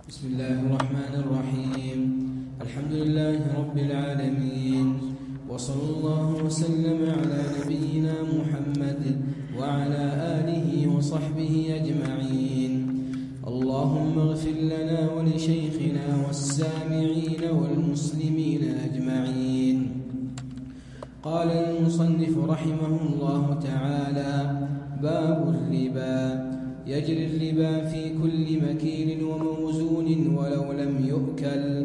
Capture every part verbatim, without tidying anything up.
بسم الله الرحمن الرحيم. الحمد لله رب العالمين، وصلى الله وسلم على نبينا محمد وعلى آله وصحبه أجمعين. اللهم اغفر لنا ولشيخنا والسامعين والمسلمين أجمعين. قال المصنف رحمه الله تعالى: باب الربا. يجري الربا في كل مكيل وموزون ولو لم يؤكل،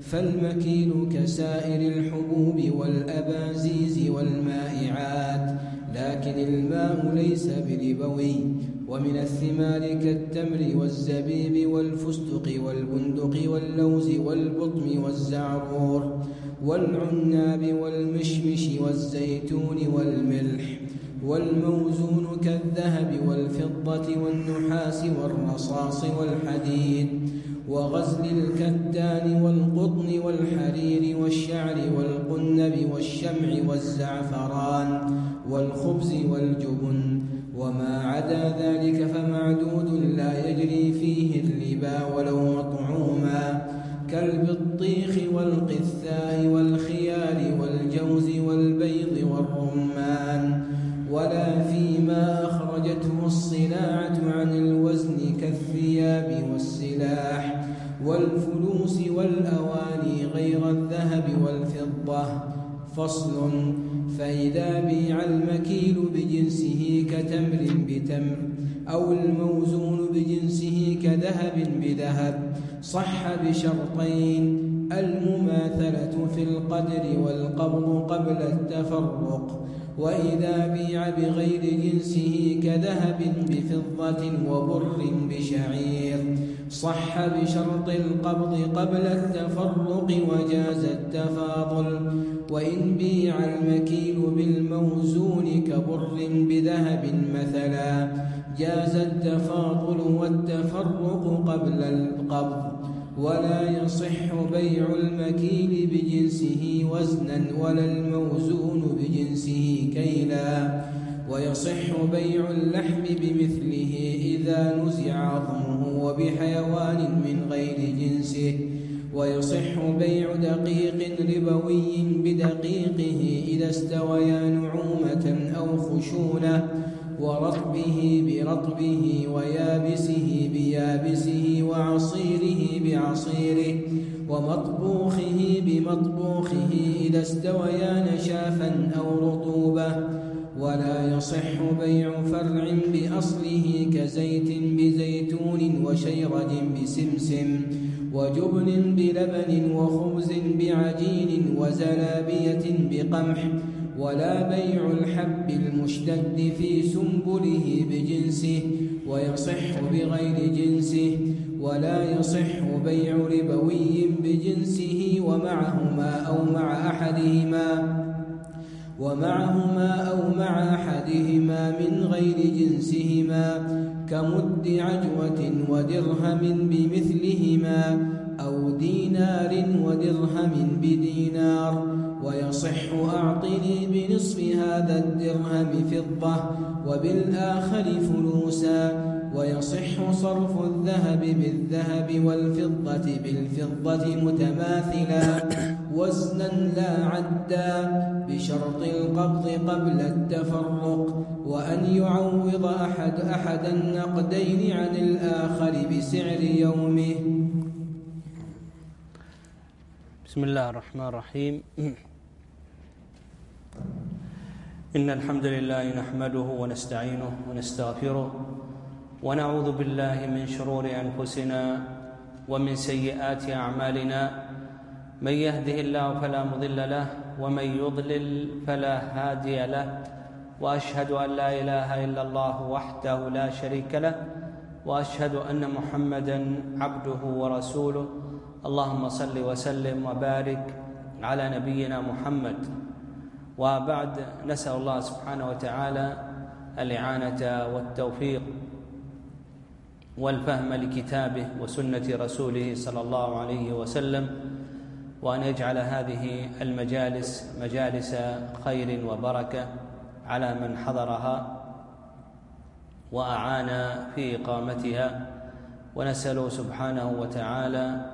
فالمكيل كسائر الحبوب والأبازيز والمائعات، لكن الماء ليس بربوي. ومن الثمار كالتمر والزبيب والفستق والبندق واللوز والبطم والزعرور والعناب والمشمش والزيتون والملح. والموزون كالذهب والفضة والنحاس والرصاص والحديد وغزل الكتان والقطن والحرير والشعر والقنب والشمع والزعفران والخبز والجبن. وما عدا ذلك فمعدود لا يجري فيه الربا ولو مطعوما، كالبطيخ والقثاء والخيار والجوز والبيض والرمان. ولا فيما أخرجته الصناعة عن الوزن كالثياب والسلاح والفلوس والأواني غير الذهب والفضة. فصل: فإذا بيع المكيل بجنسه كتمر بتمر أو الموزون بجنسه كذهب بذهب صح بشرطين: المماثلة في القدر والقبض قبل التفرق. وإذا بيع بغير جنسه كذهب بفضة وبر بشعير صح بشرط القبض قبل التفرق وجاز التفاضل. وإن بيع المكيل بالموزون كبر بذهب مثلا جاز التفاضل والتفرق قبل القبض. ولا يصح بيع المكيل بجنسه وزنا ولا الموزون بجنسه كيلا. ويصح بيع اللحم بمثله إذا نزع عظمه وبحيوان من غير جنسه. ويصح بيع دقيق ربوي بدقيقه إذا استويا نعومة أو خشونة، ورطبه برطبه ويابسه بيابسه وعصيره بعصيره ومطبوخه بمطبوخه إذا استويا نشافا أو رطوبة. ولا يصح بيع فرع بأصله كزيت بزيتون وشيرج بسمسم وجبن بلبن وخبز بعجين وزلابية بقمح. ولا بيع الحب المشتد في سنبله بجنسه ويصح بغير جنسه. ولا يصح بيع ربوي بجنسه ومعهما أو مع أحدهما ومعهما أو مع أحدهما من غير جنسهما كمد عجوة ودرهم بمثلهما أو دينار ودرهم بدينار. ويصح أعطني بنصف هذا الدرهم فضة وبالآخر فلوسا. ويصح صرف الذهب بالذهب والفضة بالفضة متماثلا وزنا لا عدا بشرط القبض قبل التفرق، وأن يعوض أحد أحد النقدين عن الآخر بسعر يومه. بسم الله الرحمن الرحيم. إن الحمد لله نحمده ونستعينه ونستغفره ونعوذ بالله من شرور أنفسنا ومن سيئات أعمالنا. من يهده الله فلا مضل له ومن يضلل فلا هادي له. وأشهد أن لا إله إلا الله وحده لا شريك له وأشهد أن محمدا عبده ورسوله. اللهم صل وسلم وبارك على نبينا محمد. وبعد، نسأل الله سبحانه وتعالى الإعانة والتوفيق والفهم لكتابه وسنة رسوله صلى الله عليه وسلم، وأن يجعل هذه المجالس مجالس خير وبركة على من حضرها وأعان في إقامتها، ونسأله سبحانه وتعالى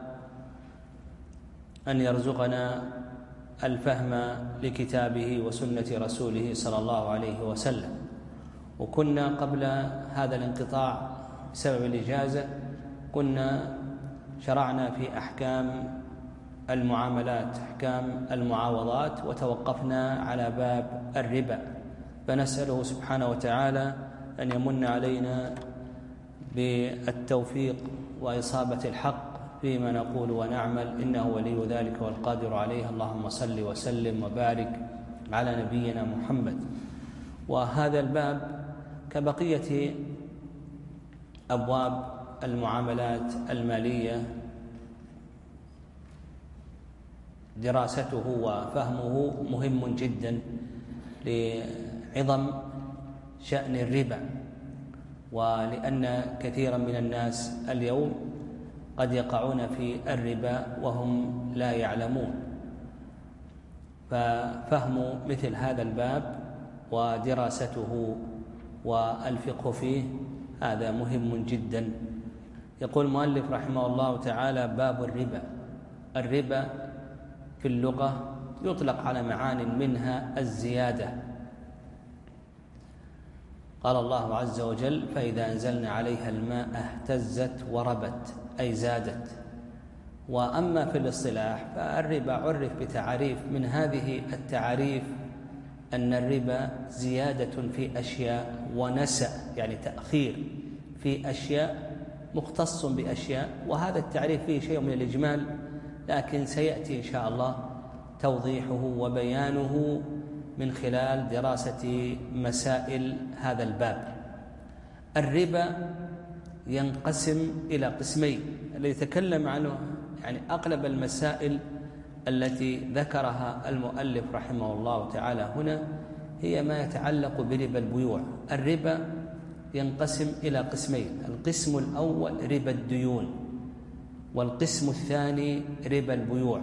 أن يرزقنا الفهم لكتابه وسنة رسوله صلى الله عليه وسلم. وكنا قبل هذا الانقطاع بسبب الإجازة كنا شرعنا في أحكام المعاملات، أحكام المعاوضات، وتوقفنا على باب الربا، فنسأله سبحانه وتعالى أن يمن علينا بالتوفيق وإصابة الحق فيما نقول ونعمل، إنه ولي ذلك والقادر عليه. اللهم صل وسلم وبارك على نبينا محمد. وهذا الباب كبقية أبواب المعاملات المالية دراسته وفهمه مهم جدا لعظم شأن الربا، ولأن كثيرا من الناس اليوم قد يقعون في الربا وهم لا يعلمون، ففهم مثل هذا الباب ودراسته والفقه فيه هذا مهم جدا. يقول المؤلف رحمه الله تعالى: باب الربا. الربا في اللغة يطلق على معان منها الزيادة. قال الله عز وجل: فإذا أنزلنا عليها الماء اهتزت وربت، أي زادت. وأما في الاصطلاح فالربا عرف بتعريف من هذه التعريف أن الربا زيادة في أشياء ونسأ، يعني تأخير في أشياء، مختص بأشياء، وهذا التعريف فيه شيء من الإجمال، لكن سيأتي إن شاء الله توضيحه وبيانه من خلال دراسة مسائل هذا الباب. الربا ينقسم إلى قسمين، الذي تكلم عنه يعني أغلب المسائل التي ذكرها المؤلف رحمه الله تعالى هنا هي ما يتعلق بربا البيوع. الربا ينقسم إلى قسمين: القسم الأول ربا الديون، والقسم الثاني ربا البيوع.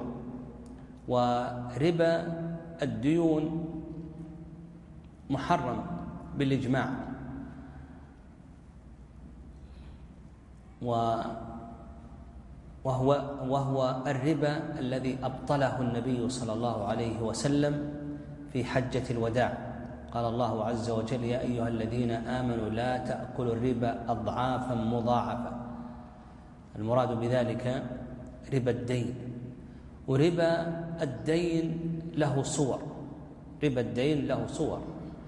وربا الديون محرم بالإجماع، وهو وهو الربا الذي أبطله النبي صلى الله عليه وسلم في حجة الوداع. قال الله عز وجل: يا أيها الذين آمنوا لا تأكلوا الربا أضعافا مضاعفة. المراد بذلك ربا الدين. وربا الدين له صور، ربا الدين له صور.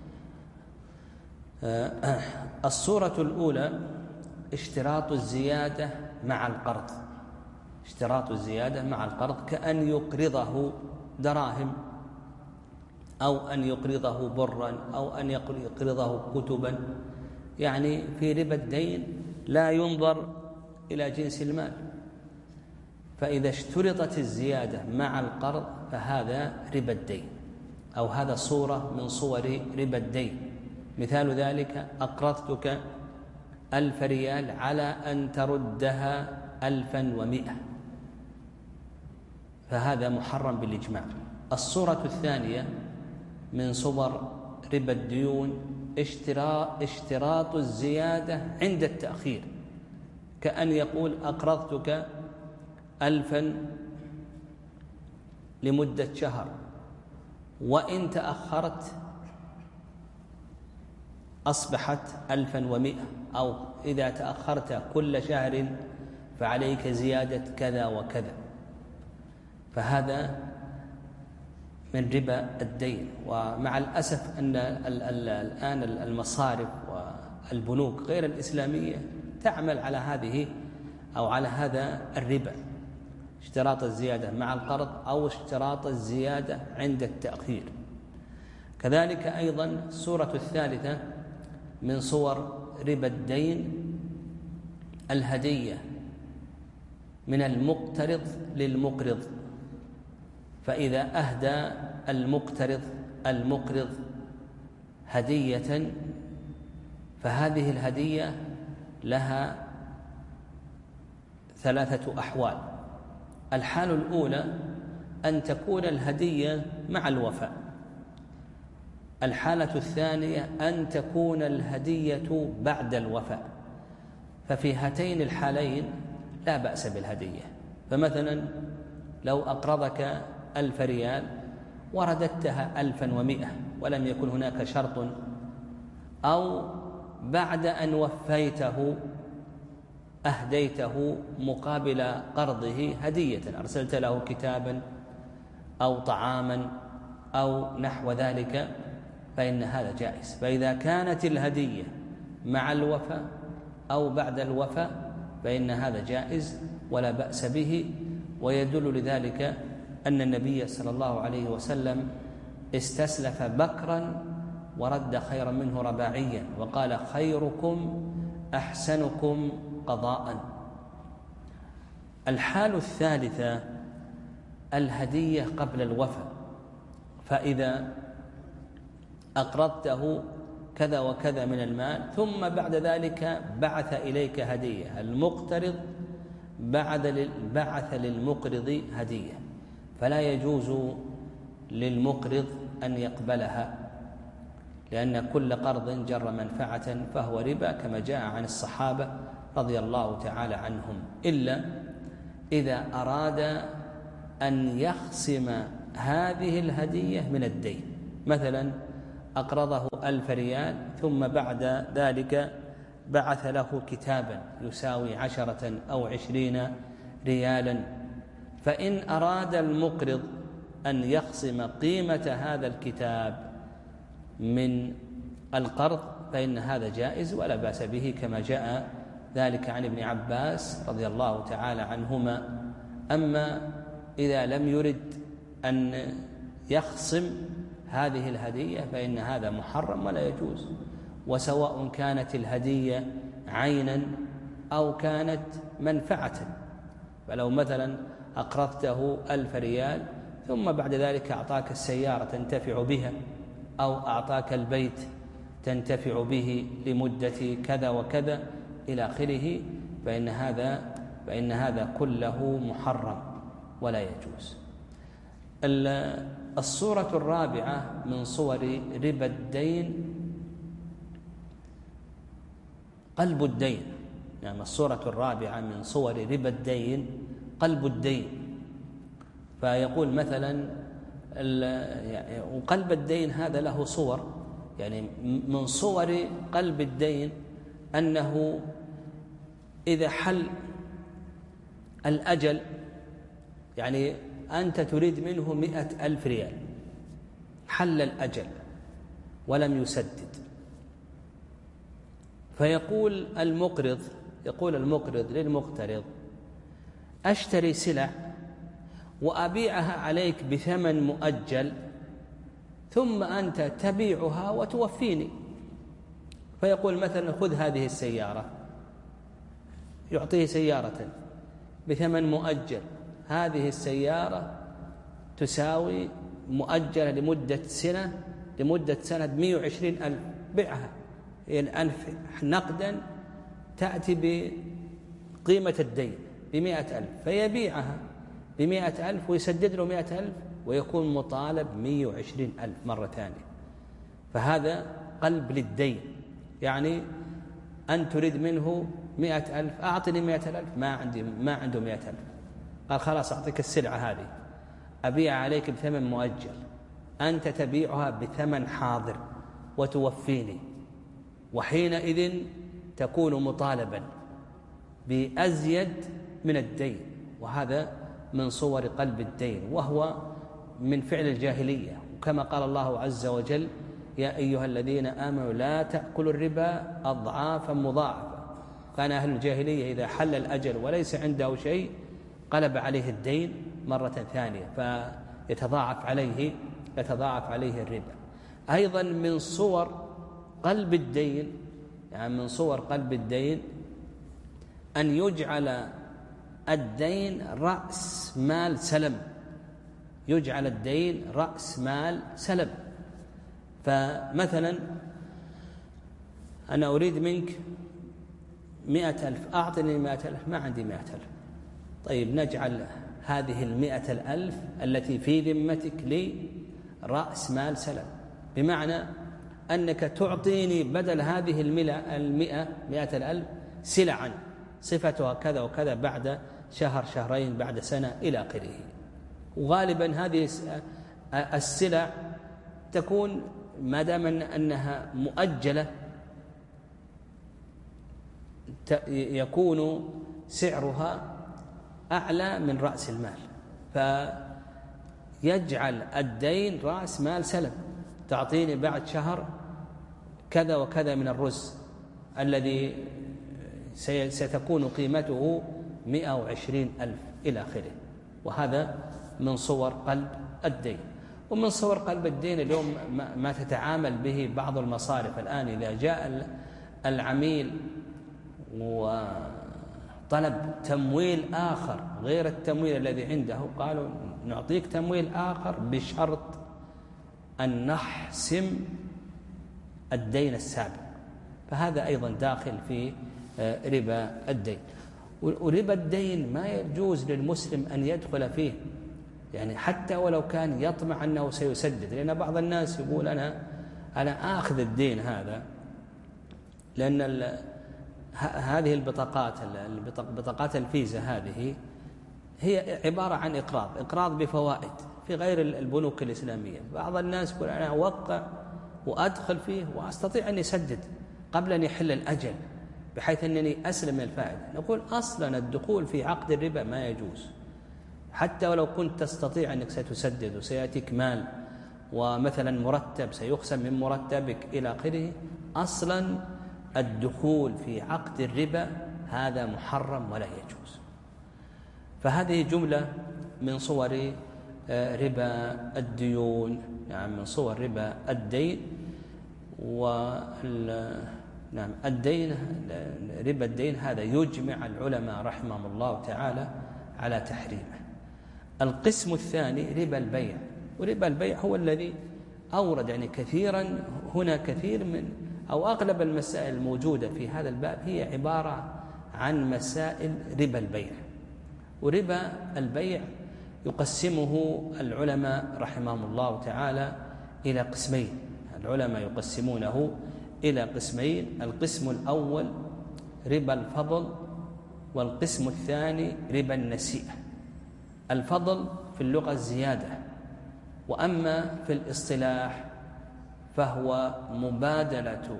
الصورة الأولى اشتراط الزيادة مع القرض. اشتراط الزيادة مع القرض، كأن يقرضه دراهم، أو أن يقرضه برا، أو أن يقرضه كتبا. يعني في ربا الدين لا ينظر إلى جنس المال، فإذا اشترطت الزيادة مع القرض فهذا ربا الدين، أو هذا صورة من صور ربا الدين. مثال ذلك: أقرضتك ألف ريال على أن تردها ألفا ومئة، فهذا محرم بالإجماع. الصورة الثانية من صور ربا الديون اشتراط الزيادة عند التأخير، كأن يقول: أقرضتك ألفا لمدة شهر، وإن تأخرت أصبحت ألفا ومئة، أو إذا تأخرت كل شهر فعليك زيادة كذا وكذا. فهذا من ربا الدين. ومع الأسف أن الآن المصارف والبنوك غير الإسلامية تعمل على هذه أو على هذا الربا، اشتراط الزيادة مع القرض أو اشتراط الزيادة عند التأخير. كذلك أيضا الصورة الثالثة من صور ربا الدين الهدية من المقترض للمقرض. فإذا أهدى المقترض المقرض هدية، فهذه الهدية لها ثلاثة أحوال. الحال الأولى أن تكون الهدية مع الوفاء. الحالة الثانية أن تكون الهدية بعد الوفاء. ففي هاتين الحالين لا بأس بالهدية. فمثلا لو أقرضك ألف ريال ورددتها ألفا ومئة ولم يكن هناك شرط، أو بعد أن وفيته أهديته مقابل قرضه هدية، أرسلت له كتابا أو طعاما أو نحو ذلك، فإن هذا جائز. فإذا كانت الهدية مع الوفاء أو بعد الوفاء فإن هذا جائز ولا بأس به. ويدل لذلك أن النبي صلى الله عليه وسلم استسلف بكرا ورد خيرا منه رباعيا، وقال: خيركم أحسنكم قضاء. الحال الثالثة الهدية قبل الوفاء، فإذا أقرضته كذا وكذا من المال ثم بعد ذلك بعث إليك هدية، المقترض بعث للمقرض هدية، فلا يجوز للمقرض أن يقبلها، لأن كل قرض جر منفعة فهو ربا، كما جاء عن الصحابة رضي الله تعالى عنهم، إلا إذا أراد أن يخصم هذه الهدية من الدين. مثلا أقرضه ألف ريال ثم بعد ذلك بعث له كتابا يساوي عشرة أو عشرين ريالا، فإن أراد المقرض أن يخصم قيمة هذا الكتاب من القرض فإن هذا جائز ولا بأس به، كما جاء ذلك عن ابن عباس رضي الله تعالى عنهما. أما إذا لم يرد أن يخصم هذه الهدية فإن هذا محرم ولا يجوز، وسواء كانت الهدية عينا أو كانت منفعة. فلو مثلا أقرضته ألف ريال ثم بعد ذلك أعطاك السيارة تنتفع بها، أو أعطاك البيت تنتفع به لمدة كذا وكذا إلى آخره، فإن هذا فإن هذا كله محرم ولا يجوز. الصورة الرابعة من صور ربا الدين قلب الدين. يعني الصورة الرابعة من صور ربا الدين قلب الدين. فيقول مثلا وقلب الدين هذا له صور، يعني من صور قلب الدين أنه إذا حل الأجل، يعني أنت تريد منه مئة ألف ريال، حل الأجل ولم يسدد، فيقول المقرض يقول المقرض للمقترض: أشتري سلع وأبيعها عليك بثمن مؤجل ثم أنت تبيعها وتوفيني. فيقول مثلا: خذ هذه السيارة، يعطيه سيارة بثمن مؤجل، هذه السيارة تساوي مؤجلة لمدة سنة لمدة سنة مئة وعشرين ألف، بيعها يعني نقدا تأتي بقيمة الدين بمئة ألف، فيبيعها بمئة ألف ويسدد له مئة ألف ويكون مطالب مئة وعشرين ألف مرة ثانية. فهذا قلب للدين، يعني أن تريد منه مئة ألف، أعطني مئة ألف، ما عندي ما عنده مئة ألف، قال: خلاص أعطيك السلعة هذه، أبيع عليك بثمن مؤجل، أنت تبيعها بثمن حاضر وتوفيني، وحينئذ تكون مطالبا بأزيد من الدين. وهذا من صور قلب الدين، وهو من فعل الجاهلية، وكما قال الله عز وجل: يا أيها الذين آمنوا لا تأكلوا الربا أضعافا مضاعفة. كان أهل الجاهلية إذا حل الأجل وليس عنده شيء قلب عليه الدين مرة ثانية فيتضاعف عليه يتضاعف عليه الربا. أيضا من صور قلب الدين، يعني من صور قلب الدين أن يجعل الدين رأس مال سلم، يجعل الدين رأس مال سلم. فمثلا أنا أريد منك مئة ألف، أعطني مئة ألف، ما عندي مئة ألف. طيب نجعل هذه المئة الألف التي في ذمتك لي رأس مال سلم، بمعنى أنك تعطيني بدل هذه المئة المئة مئة الألف سلعا صفتها كذا وكذا بعد شهر شهرين بعد سنة إلى آخره. وغالبا هذه السلع تكون ما دام أنها مؤجلة يكون سعرها أعلى من رأس المال، فيجعل الدين رأس مال سلم، تعطيني بعد شهر كذا وكذا من الرز الذي ستكون قيمته مئة وعشرين ألف إلى آخره. وهذا من صور قلب الدين. ومن صور قلب الدين اليوم ما تتعامل به بعض المصارف الآن، إذا جاء العميل وطلب تمويل آخر غير التمويل الذي عنده، قالوا نعطيك تمويل آخر بشرط أن نحسم الدين السابق، فهذا أيضا داخل في ربا الدين. وربا الدين ما يجوز للمسلم أن يدخل فيه، يعني حتى ولو كان يطمع أنه سيسدد، لأن بعض الناس يقول أنا أنا آخذ الدين هذا، لأن هذه البطاقات بطاقات الفيزا هذه هي عبارة عن إقراض إقراض بفوائد في غير البنوك الإسلامية. بعض الناس يقول أنا أوقع وأدخل فيه وأستطيع أن يسدد قبل أن يحل الأجل بحيث أنني أسلم الفائدة. نقول أصلا الدخول في عقد الربا ما يجوز، حتى ولو كنت تستطيع أنك ستسدد وسيأتيك مال ومثلا مرتب سيخصم من مرتبك إلى آخره، أصلا الدخول في عقد الربا هذا محرم ولا يجوز. فهذه جملة من صور ربا الديون، يعني من صور ربا الدين. نعم الدين ربا الدين هذا يجمع العلماء رحمهم الله تعالى على تحريمه. القسم الثاني ربا البيع، وربا البيع هو الذي أورد يعني كثيرا هنا كثير من أو أغلب المسائل الموجودة في هذا الباب هي عبارة عن مسائل ربا البيع. وربا البيع يقسمه العلماء رحمهم الله تعالى إلى قسمين، العلماء يقسمونه إلى قسمين. القسم الأول ربا الفضل، والقسم الثاني ربا النسيئة. الفضل في اللغة الزيادة، وأما في الاصطلاح فهو مبادلة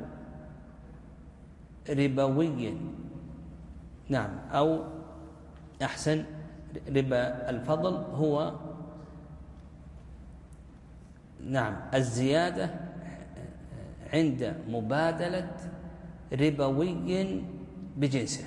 ربوي، نعم أو أحسن ربا الفضل هو نعم الزيادة عند مبادلة ربوي بجنسه،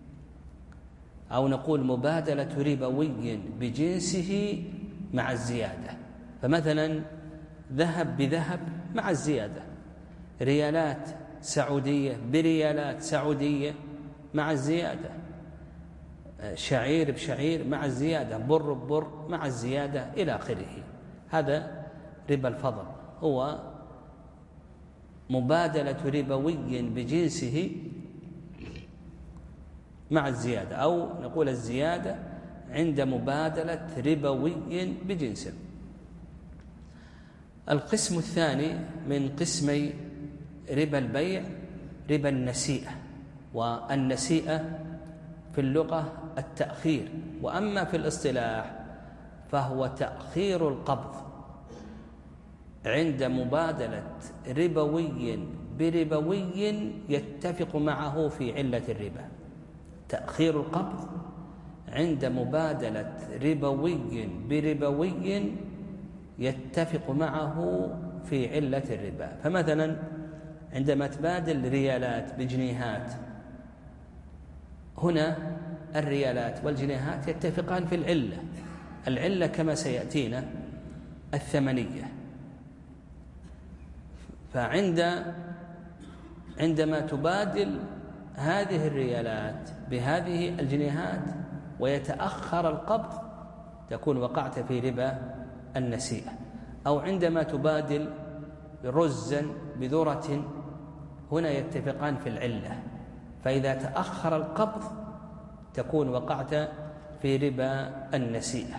أو نقول مبادلة ربوي بجنسه مع الزيادة. فمثلا ذهب بذهب مع الزيادة، ريالات سعودية بريالات سعودية مع الزيادة، شعير بشعير مع الزيادة، بر ببر مع الزيادة إلى آخره. هذا ربا الفضل، هو مبادلة ربوي بجنسه مع الزيادة، أو نقول الزيادة عند مبادلة ربوي بجنسه. القسم الثاني من قسمي ربا البيع ربا النسيئة، والنسيئة في اللغة التأخير، وأما في الاصطلاح فهو تأخير القبض عند مبادلة ربوي بربوي يتفق معه في علة الربا. تأخير القبض عند مبادلة ربوي بربوي يتفق معه في علة الربا. فمثلا عندما تبادل ريالات بجنيهات، هنا الريالات والجنيهات يتفقان في العلة، العلة كما سيأتينا الثمنية. فعند عندما تبادل هذه الريالات بهذه الجنيهات ويتأخر القبض تكون وقعت في ربا النسيئة. أو عندما تبادل رزا بذرة، هنا يتفقان في العلة، فإذا تأخر القبض تكون وقعت في ربا النسيئة.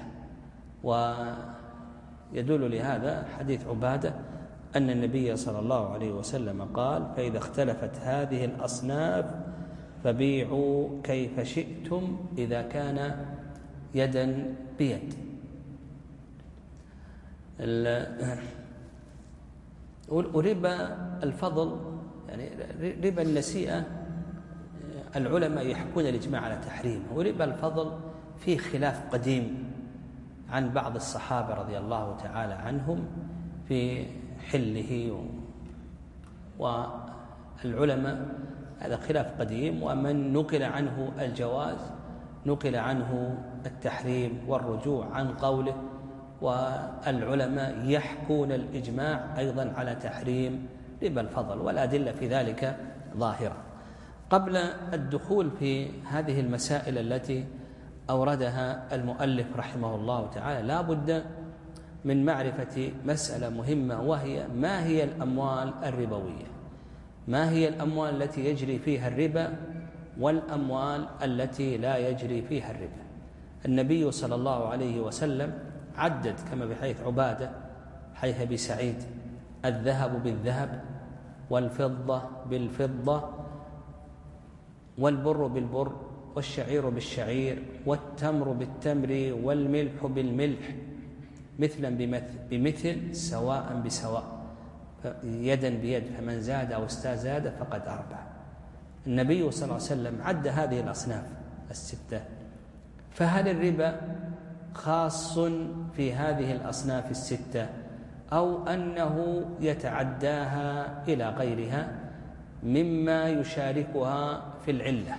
ويدل لهذا حديث عبادة أن النبي صلى الله عليه وسلم قال: فإذا اختلفت هذه الأصناف فبيعوا كيف شئتم إذا كان يدا بيد. وربا الفضل يعني ربا النسيئة العلماء يحكون الإجماع على تحريمه، وربا الفضل فيه خلاف قديم عن بعض الصحابة رضي الله تعالى عنهم في حله، والعلماء هذا خلاف قديم، ومن نقل عنه الجواز نقل عنه التحريم والرجوع عن قوله، والعلماء يحكون الإجماع أيضا على تحريم ربا الفضل، والأدلة في ذلك ظاهرة. قبل الدخول في هذه المسائل التي أوردها المؤلف رحمه الله تعالى لا بد من معرفة مسألة مهمة، وهي ما هي الأموال الربوية، ما هي الأموال التي يجري فيها الربا والأموال التي لا يجري فيها الربا. النبي صلى الله عليه وسلم عدد كما بحيث عبادة حيث أبي سعيد: الذهب بالذهب، والفضة بالفضة، والبر بالبر، والشعير بالشعير، والتمر بالتمر، والملح بالملح، مثلا بمثل, بمثل سواء بسواء، يدا بيد، فمن زاد أو استزاد فقد أربح. النبي صلى الله عليه وسلم عد هذه الأصناف الستة، فهل الربا خاص في هذه الأصناف الستة أو أنه يتعداها إلى غيرها مما يشاركها في العلة؟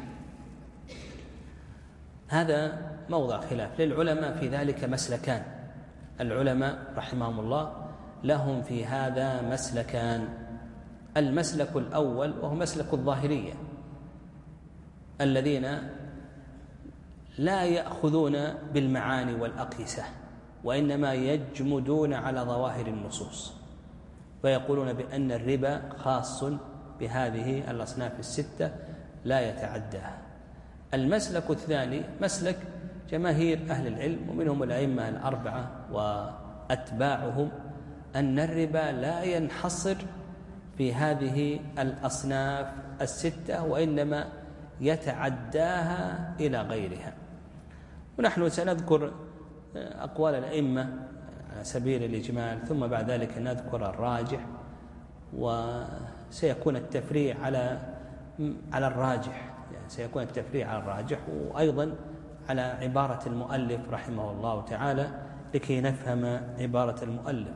هذا موضع خلاف للعلماء في ذلك مسلكان. العلماء رحمهم الله لهم في هذا مسلكان: المسلك الأول وهو مسلك الظاهرية الذين لا يأخذون بالمعاني والأقيسة، وإنما يجمدون على ظواهر النصوص، ويقولون بأن الربا خاص بهذه الأصناف الستة لا يتعداها. المسلك الثاني مسلك جماهير أهل العلم ومنهم الأئمة الأربعة وأتباعهم، أن الربا لا ينحصر في هذه الأصناف الستة وإنما يتعداها إلى غيرها. ونحن سنذكر أقوال الأئمة على سبيل الإجمال، ثم بعد ذلك نذكر الراجح، وسيكون التفريع على على الراجح، يعني سيكون التفريع على الراجح، وأيضا على عبارة المؤلف رحمه الله تعالى لكي نفهم عبارة المؤلف.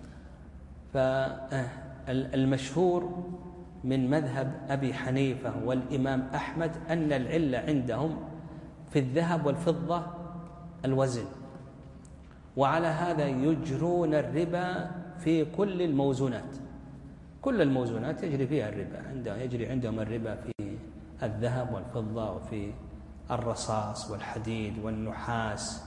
فالمشهور من مذهب أبي حنيفة والإمام أحمد أن العلة عندهم في الذهب والفضة الوزن، وعلى هذا يجرون الربا في كل الموزونات، كل الموزونات يجري فيها الربا، عندهم يجري عندهم الربا في الذهب والفضة وفي الرصاص والحديد والنحاس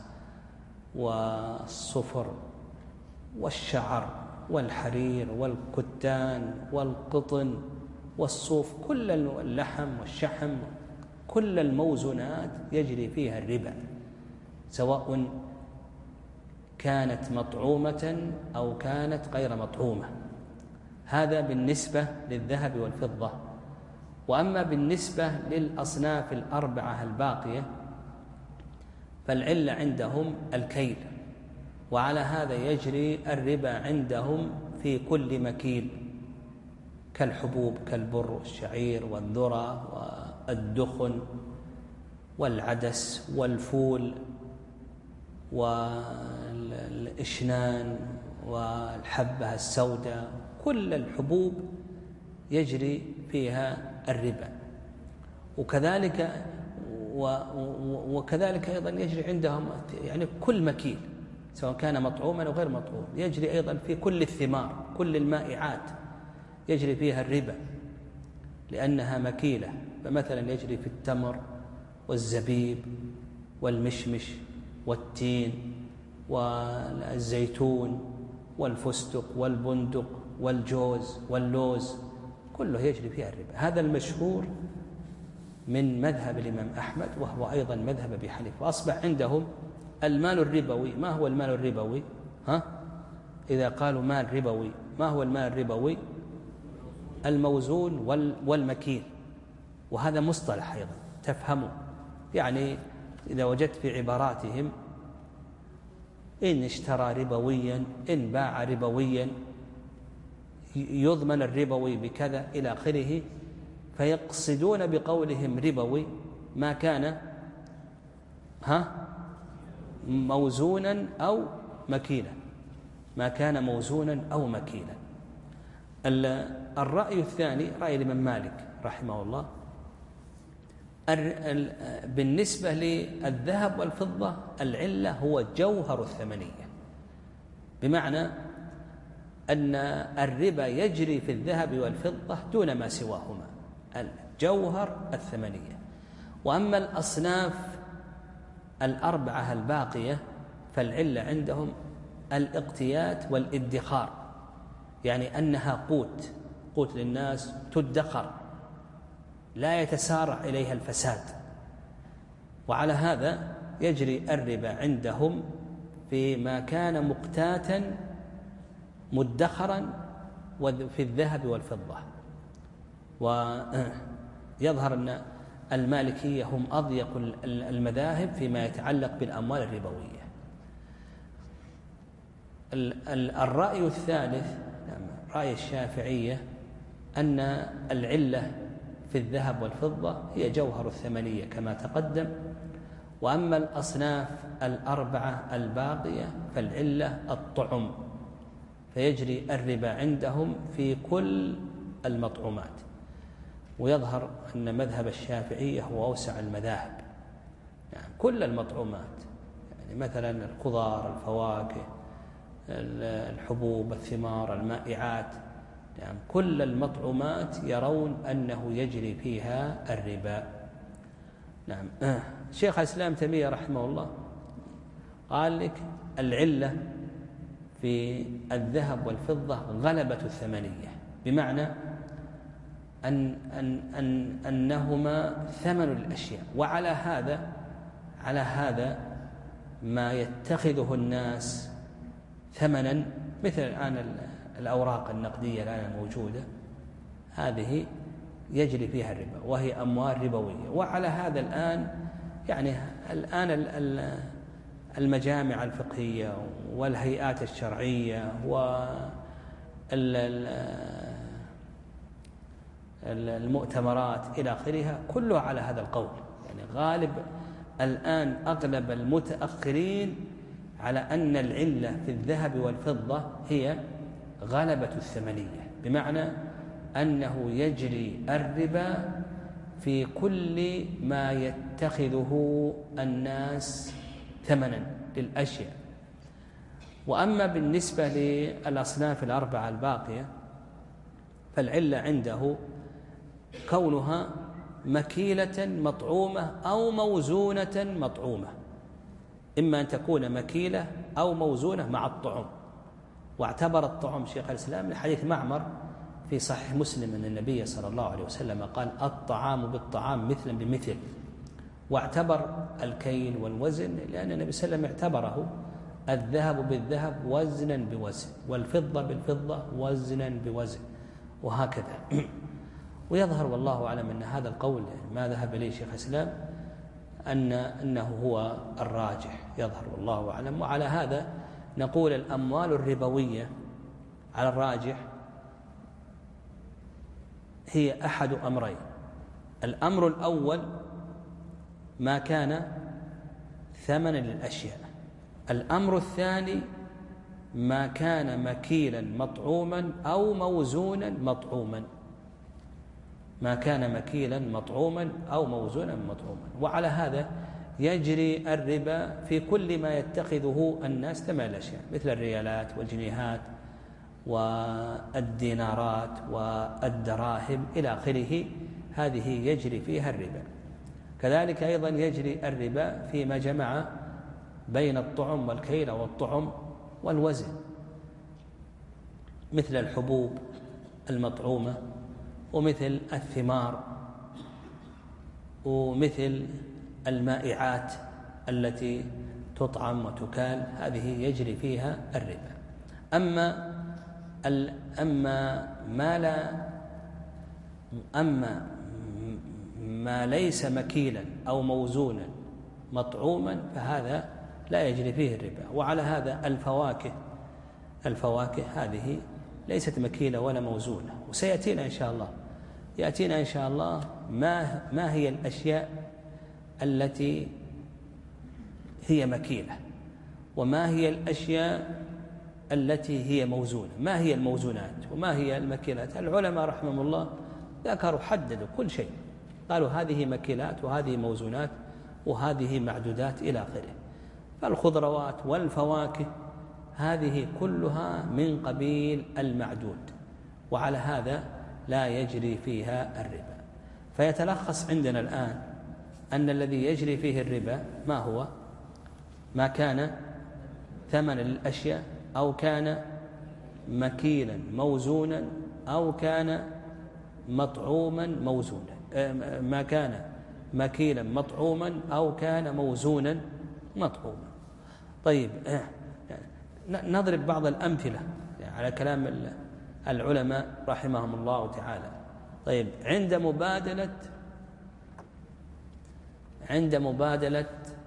والصفر والشعر والحرير والكتان والقطن والصوف، كل اللحم والشحم، كل الموزونات يجري فيها الربا، سواء كانت مطعومة أو كانت غير مطعومة. هذا بالنسبة للذهب والفضة. وأما بالنسبة للأصناف الأربعة الباقية فالعلة عندهم الكيل، وعلى هذا يجري الربا عندهم في كل مكيل كالحبوب كالبر والشعير والذرة والدخن والعدس والفول والإشنان والحبة السوداء، كل الحبوب يجري فيها الربا. وكذلك وكذلك أيضا يجري عندهم يعني كل مكيل سواء كان مطعوما أو غير مطعوم، يجري أيضا في كل الثمار، كل المائعات يجري فيها الربا لأنها مكيلة. فمثلا يجري في التمر والزبيب والمشمش والتين والزيتون والفستق والبندق والجوز واللوز، كله يجري فيها الربا. هذا المشهور من مذهب الإمام أحمد، وهو أيضا مذهب أبي حنيفة. وأصبح عندهم المال الربوي. ما هو المال الربوي؟ ها؟ إذا قالوا مال ربوي، ما هو المال الربوي؟ الموزون والمكيل. وهذا مصطلح أيضا تفهمه، يعني إذا وجدت في عباراتهم إن اشترى ربويا، إن باع ربويا، يضمن الربوي بكذا إلى آخره، فيقصدون بقولهم ربوي ما كان ها موزونا أو مكيلا، ما كان موزونا أو مكيلا. الرأي الثاني رأي الإمام مالك رحمه الله، بالنسبة للذهب والفضة العلة هو جوهر الثمنية، بمعنى أن الربا يجري في الذهب والفضة دون ما سواهما، الجوهر الثمنية. وأما الأصناف الأربعة الباقية فالعلة عندهم الاقتيات والادخار، يعني أنها قوت قوت للناس تدخر لا يتسارع إليها الفساد، وعلى هذا يجري الربا عندهم فيما كان مقتاتا مدخرا في الذهب والفضة. ويظهر أن المالكية هم أضيق المذاهب فيما يتعلق بالأموال الربوية. الرأي الثالث رأي الشافعية أن العلة في الذهب والفضة هي جوهر الثمنية كما تقدم، وأما الأصناف الأربعة الباقية فالعلة الطعم، فيجري الربا عندهم في كل المطعومات. ويظهر أن مذهب الشافعية هو أوسع المذاهب، يعني كل المطعومات، يعني مثلا الخضار، الفواكه، الحبوب، الثمار، المائعات، يعني كل المطعومات يرون أنه يجري فيها الربا. نعم. شيخ الإسلام تيمية رحمه الله قال لك العلة في الذهب والفضة غلبة الثمنية، بمعنى أن أن أن أنهما ثمن الأشياء، وعلى هذا على هذا ما يتخذه الناس ثمنا، مثل الآن الأوراق النقدية الآن الموجودة هذه يجري فيها الربا وهي أموال ربوية. وعلى هذا الآن يعني الآن المجامع الفقهية والهيئات الشرعية والمؤتمرات إلى آخرها كلها على هذا القول، يعني غالب الآن أغلب المتأخرين على أن العلة في الذهب والفضة هي غلبة الثمنية، بمعنى أنه يجري الربا في كل ما يتخذه الناس ثمنا للأشياء. وأما بالنسبة للأصناف الأربعة الباقية فالعلة عنده كونها مكيلة مطعومة أو موزونة مطعومة، إما أن تكون مكيلة أو موزونة مع الطعم. واعتبر الطعم شيخ الإسلام لحديث معمر في صحيح مسلم أن النبي صلى الله عليه وسلم قال الطعام بالطعام مثلا بمثل، واعتبر الكيل والوزن لأن النبي صلى الله عليه وسلم اعتبره الذهب بالذهب وزنا بوزن، والفضة بالفضة وزنا بوزن، وهكذا. ويظهر والله أعلم أن هذا القول ما ذهب إليه شيخ الإسلام أن أنه هو الراجح، يظهر والله أعلم. وعلى هذا نقول الأموال الربوية على الراجح هي أحد أمرين: الأمر الأول ما كان ثمنا للأشياء، الأمر الثاني ما كان مكيلا مطعوما أو موزونا مطعوما، ما كان مكيلا مطعوما أو موزونا مطعوما. وعلى هذا يجري الربا في كل ما يتخذه الناس ثمن الأشياء، مثل الريالات والجنيهات والدينارات والدراهم إلى آخره، هذه يجري فيها الربا. كذلك أيضا يجري الربا فيما جمع بين الطعم والكيل والطعم والوزن، مثل الحبوب المطعومة ومثل الثمار ومثل المائعات التي تطعم وتكال، هذه يجري فيها الربا. أما أما ما لا أما ما ليس مكيلا أو موزونا مطعوما فهذا لا يجري فيه الربا. وعلى هذا الفواكه الفواكه هذه ليست مكيلة ولا موزونة. وسيأتينا إن شاء الله يأتينا إن شاء الله ما ما هي الأشياء التي هي مكيلة وما هي الأشياء التي هي موزونة، ما هي الموزونات وما هي المكيلات. العلماء رحمهم الله ذكروا حددوا كل شيء، قالوا هذه مكيلات وهذه موزونات وهذه معدودات إلى آخره. فالخضروات والفواكه هذه كلها من قبيل المعدود، وعلى هذا لا يجري فيها الربا. فيتلخص عندنا الآن أن الذي يجري فيه الربا ما هو؟ ما كان ثمن للأشياء أو كان مكيلا موزونا أو كان مطعوما موزونا، ما كان مكيلا مطعوما أو كان موزونا مطعوما. طيب نضرب بعض الأمثلة على كلام العلماء رحمهم الله تعالى. طيب عند مبادلة عند مبادلة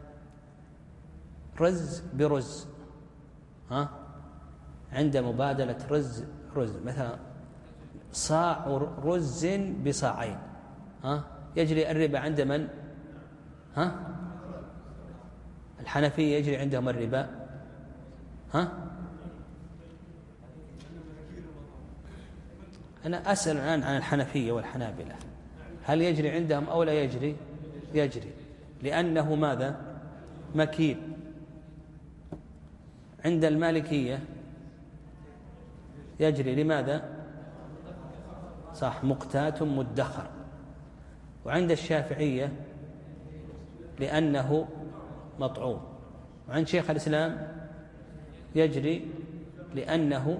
رز برز، ها عند مبادلة رز رز مثلا صاع رز بصاعين، ها يجري الربا عند من؟ ها الحنفية يجري عندهم الربا، ها أنا أسأل الآن عن الحنفية والحنابلة، هل يجري عندهم أو لا يجري؟ يجري، لأنه ماذا؟ مكيل. عند المالكية يجري، لماذا؟ صح، مقتات مدخر. وعند الشافعية لأنه مطعوم. وعند شيخ الإسلام يجري لأنه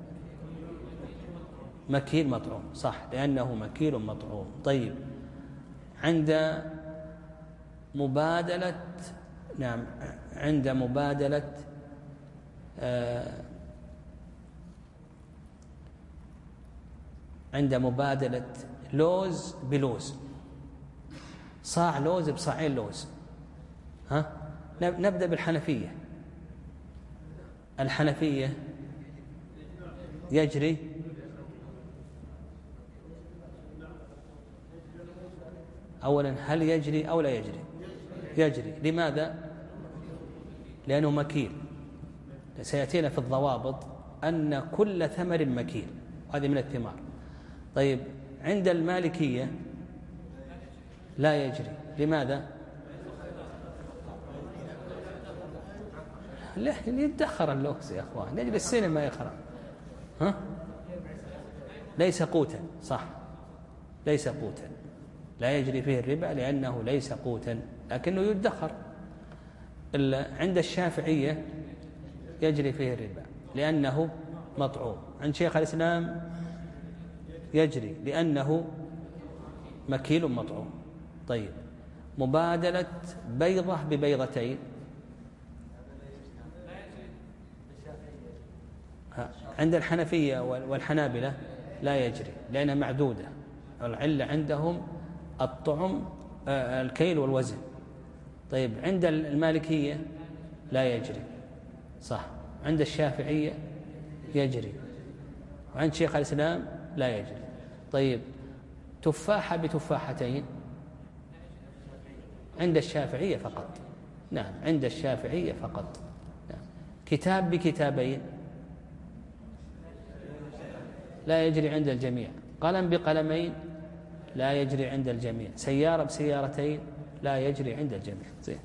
مكيل مطعوم، صح، لأنه مكيل مطعوم. طيب عند مبادلة، نعم عند مبادلة آه عند مبادلة لوز بلوز، صاع لوز بصاعين لوز، ها نبدأ بالحنفية. الحنفية يجري أولا، هل يجري أو لا يجري؟ يجري، لماذا؟ لأنه مكيل. سيأتينا في الضوابط أن كل ثمر مكيل، هذه من الثمار. طيب عند المالكية لا يجري، لماذا؟ لا يدخر اللوز يا أخوان، يجري السنة ما يخرى، ها ليس قوتا، صح ليس قوتا، لا يجري فيه الربا لأنه ليس قوتا لكنه يدخر. عند الشافعية يجري فيه الربا لأنه مطعوم. عند شيخ الإسلام يجري لأنه مكيل مطعوم. طيب مبادلة بيضة ببيضتين، عند الحنفية والحنابلة لا يجري لأنها معدودة، العلة عندهم الطعم الكيل والوزن. طيب عند المالكية لا يجري، صح، عند الشافعية يجري، وعند شيخ الإسلام لا يجري. طيب تفاحة بتفاحتين عند الشافعية فقط، نعم عند الشافعية فقط. نعم. كتاب بكتابين لا يجري عند الجميع. قلم بقلمين لا يجري عند الجميع. سيارة بسيارتين لا يجري عند الجميع. زين.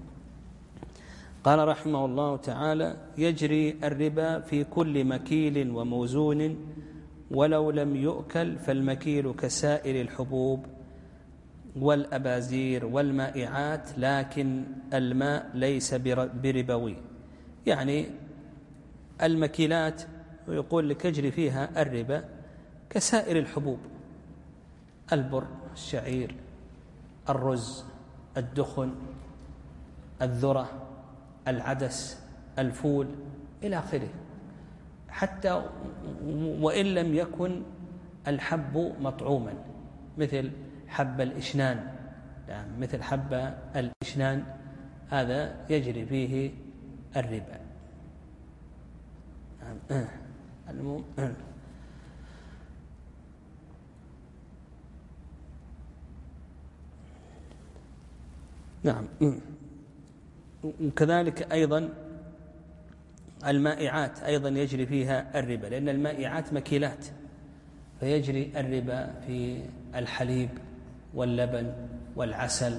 قال رحمه الله تعالى: يجري الربا في كل مكيل وموزون ولو لم يؤكل، فالمكيل كسائر الحبوب والأبازير والمائعات، لكن الماء ليس بربوي. يعني المكيلات ويقول لك يجري فيها الربا كسائر الحبوب، البر، الشعير، الرز، الدخن، الذرة، العدس، الفول إلى آخره، حتى وإن لم يكن الحب مطعوما، مثل حب الإشنان، يعني مثل حب الإشنان هذا يجري فيه الربا. نعم. وكذلك أيضا المائعات أيضا يجري فيها الربا، لأن المائعات مكيلات، فيجري الربا في الحليب واللبن والعسل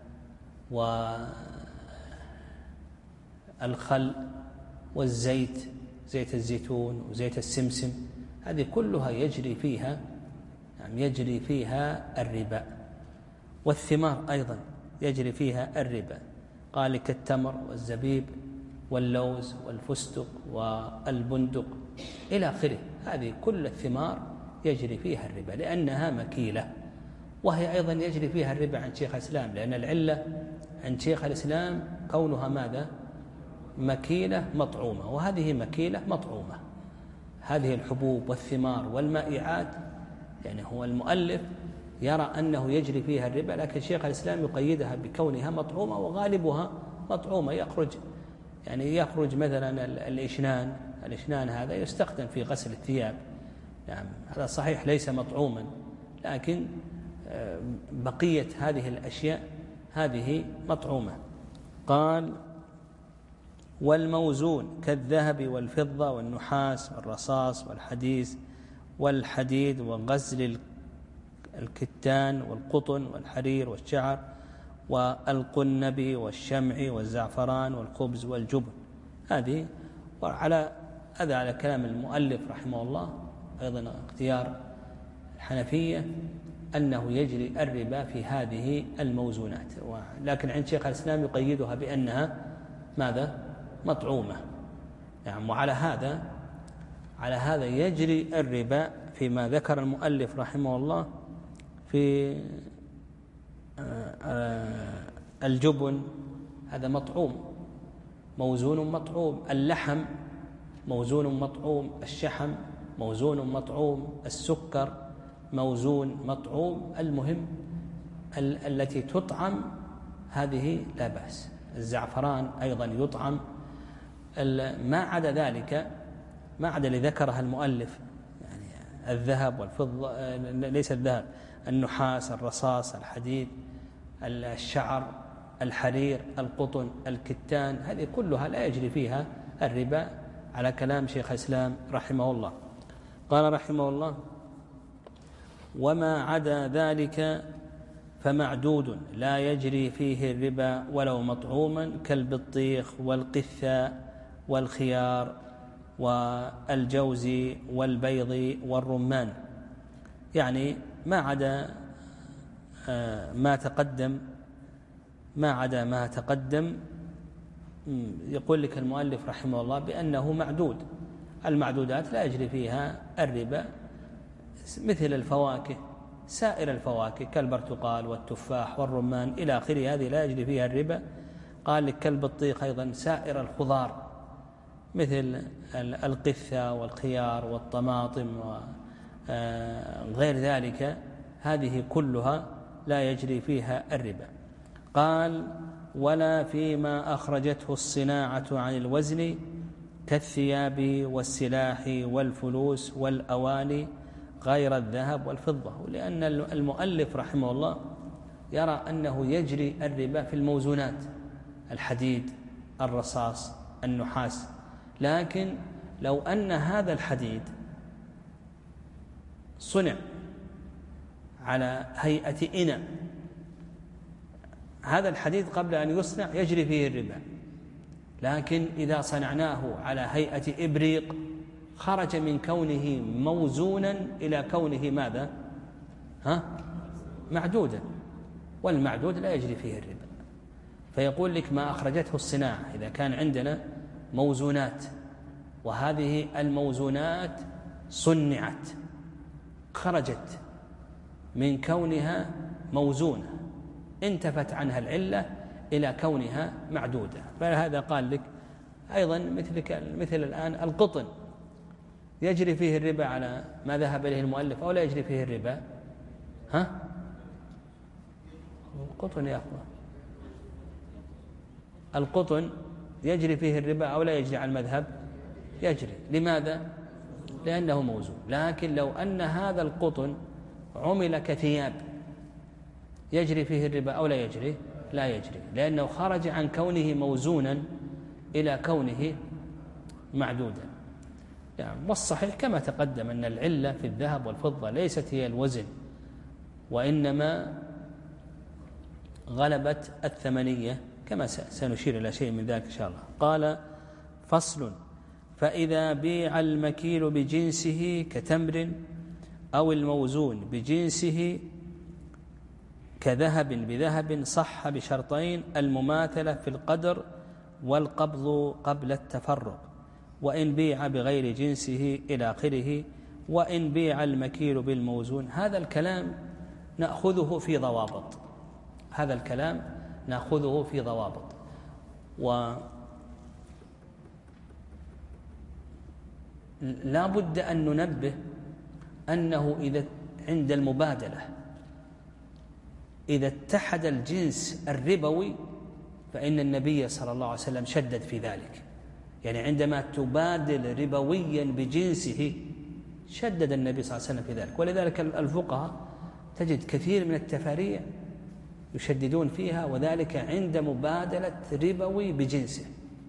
والخل والزيت، زيت الزيتون وزيت السمسم، هذه كلها يجري فيها يعني يجري فيها الربا. والثمار أيضا يجري فيها الربا، قال كالتمر والزبيب واللوز والفستق والبندق إلى آخره، هذه كل الثمار يجري فيها الربا لأنها مكيلة. وهي أيضا يجري فيها الربا عند شيخ الإسلام، لأن العلة عند شيخ الإسلام كونها ماذا؟ مكيلة مطعومة، وهذه مكيلة مطعومة. هذه الحبوب والثمار والمائعات يعني هو المؤلف يرى أنه يجري فيها الربا، لكن شيخ الإسلام يقيدها بكونها مطعومة، وغالبها مطعومة. يخرج يعني يخرج مثلا الإشنان، الإشنان هذا يستخدم في غسل الثياب، يعني هذا صحيح ليس مطعوما، لكن بقية هذه الأشياء هذه مطعومة. قال والموزون كالذهب والفضة والنحاس والرصاص والحديد والحديد وغزل الكتان والقطن والحرير والشعر والقنب والشمع والزعفران والخبز والجبن. هذه وعلى هذا على كلام المؤلف رحمه الله أيضا اختيار الحنفية أنه يجري الربا في هذه الموزونات، لكن عند شيخ الإسلام يقيدها بأنها ماذا؟ مطعومة. يعني وعلى هذا على هذا يجري الربا فيما ذكر المؤلف رحمه الله في الجبن، هذا مطعوم موزون مطعوم، اللحم موزون مطعوم، الشحم موزون مطعوم، السكر موزون مطعوم. المهم ال- التي تطعم هذه لا بأس. الزعفران أيضا يطعم. ما عدا ذلك، ما عدا اللي ذكرها المؤلف يعني الذهب والفضة، ليس الذهب، النحاس، الرصاص، الحديد، الشعر، الحرير، القطن، الكتان، هذه كلها لا يجري فيها الربا على كلام شيخ الإسلام رحمه الله. قال رحمه الله وما عدا ذلك فمعدود لا يجري فيه الربا ولو مطعوما، كالبطيخ والقثاء والخيار والجوز والبيض والرمان. يعني ما عدا ما تقدم ما عدا ما تقدم يقول لك المؤلف رحمه الله بأنه معدود. المعدودات لا يجري فيها الربا، مثل الفواكه، سائر الفواكه كالبرتقال والتفاح والرمان إلى آخره، هذه لا يجري فيها الربا. قال لك كالبطيخ أيضا سائر الخضار مثل القثة والخيار والطماطم وغير ذلك، هذه كلها لا يجري فيها الربا. قال ولا فيما أخرجته الصناعة عن الوزن كالثياب والسلاح والفلوس والأواني غير الذهب والفضة، لأن المؤلف رحمه الله يرى أنه يجري الربا في الموزونات، الحديد، الرصاص، النحاس. لكن لو أن هذا الحديد صنع على هيئة إناء، هذا الحديد قبل أن يصنع يجري فيه الربا، لكن إذا صنعناه على هيئة إبريق خرج من كونه موزونا إلى كونه ماذا؟ ها؟ معدودا، والمعدود لا يجري فيه الربا. فيقول لك ما أخرجته الصناعة، إذا كان عندنا موزونات وهذه الموزونات صنعت خرجت من كونها موزونة، انتفت عنها العلة إلى كونها معدودة، فهذا قال لك أيضا مثلك مثل الآن القطن يجري فيه الربا على ما ذهب إليه المؤلف أو لا يجري فيه الربا؟ ها؟ القطن يا أخوة، القطن يجري فيه الربا أو لا يجري على المذهب؟ يجري. لماذا؟ لأنه موزون. لكن لو أن هذا القطن عمل كثياب يجري فيه الربا أو لا يجري؟ لا يجري، لأنه خرج عن كونه موزونا إلى كونه معدودا. يعني والصحيح كما تقدم أن العلة في الذهب والفضة ليست هي الوزن، وإنما غلبت الثمنية، كما سنشير إلى شيء من ذلك إن شاء الله. قال: فصل: فإذا بيع المكيل بجنسه كتمر أو الموزون بجنسه كذهب بذهب صح بشرطين: المماثلة في القدر والقبض قبل التفرق، وإن بيع بغير جنسه إلى آخره، وإن بيع المكيل بالموزون. هذا الكلام نأخذه في ضوابط، هذا الكلام نأخذه في ضوابط. ولا بد أن ننبه أنه إذا عند المبادلة إذا اتحد الجنس الربوي فإن النبي صلى الله عليه وسلم شدد في ذلك. يعني عندما تبادل ربويا بجنسه شدد النبي صلى الله عليه وسلم في ذلك. ولذلك الفقهاء تجد كثير من التفاريع يشددون فيها، وذلك عند مبادلة ربوي بجنسه.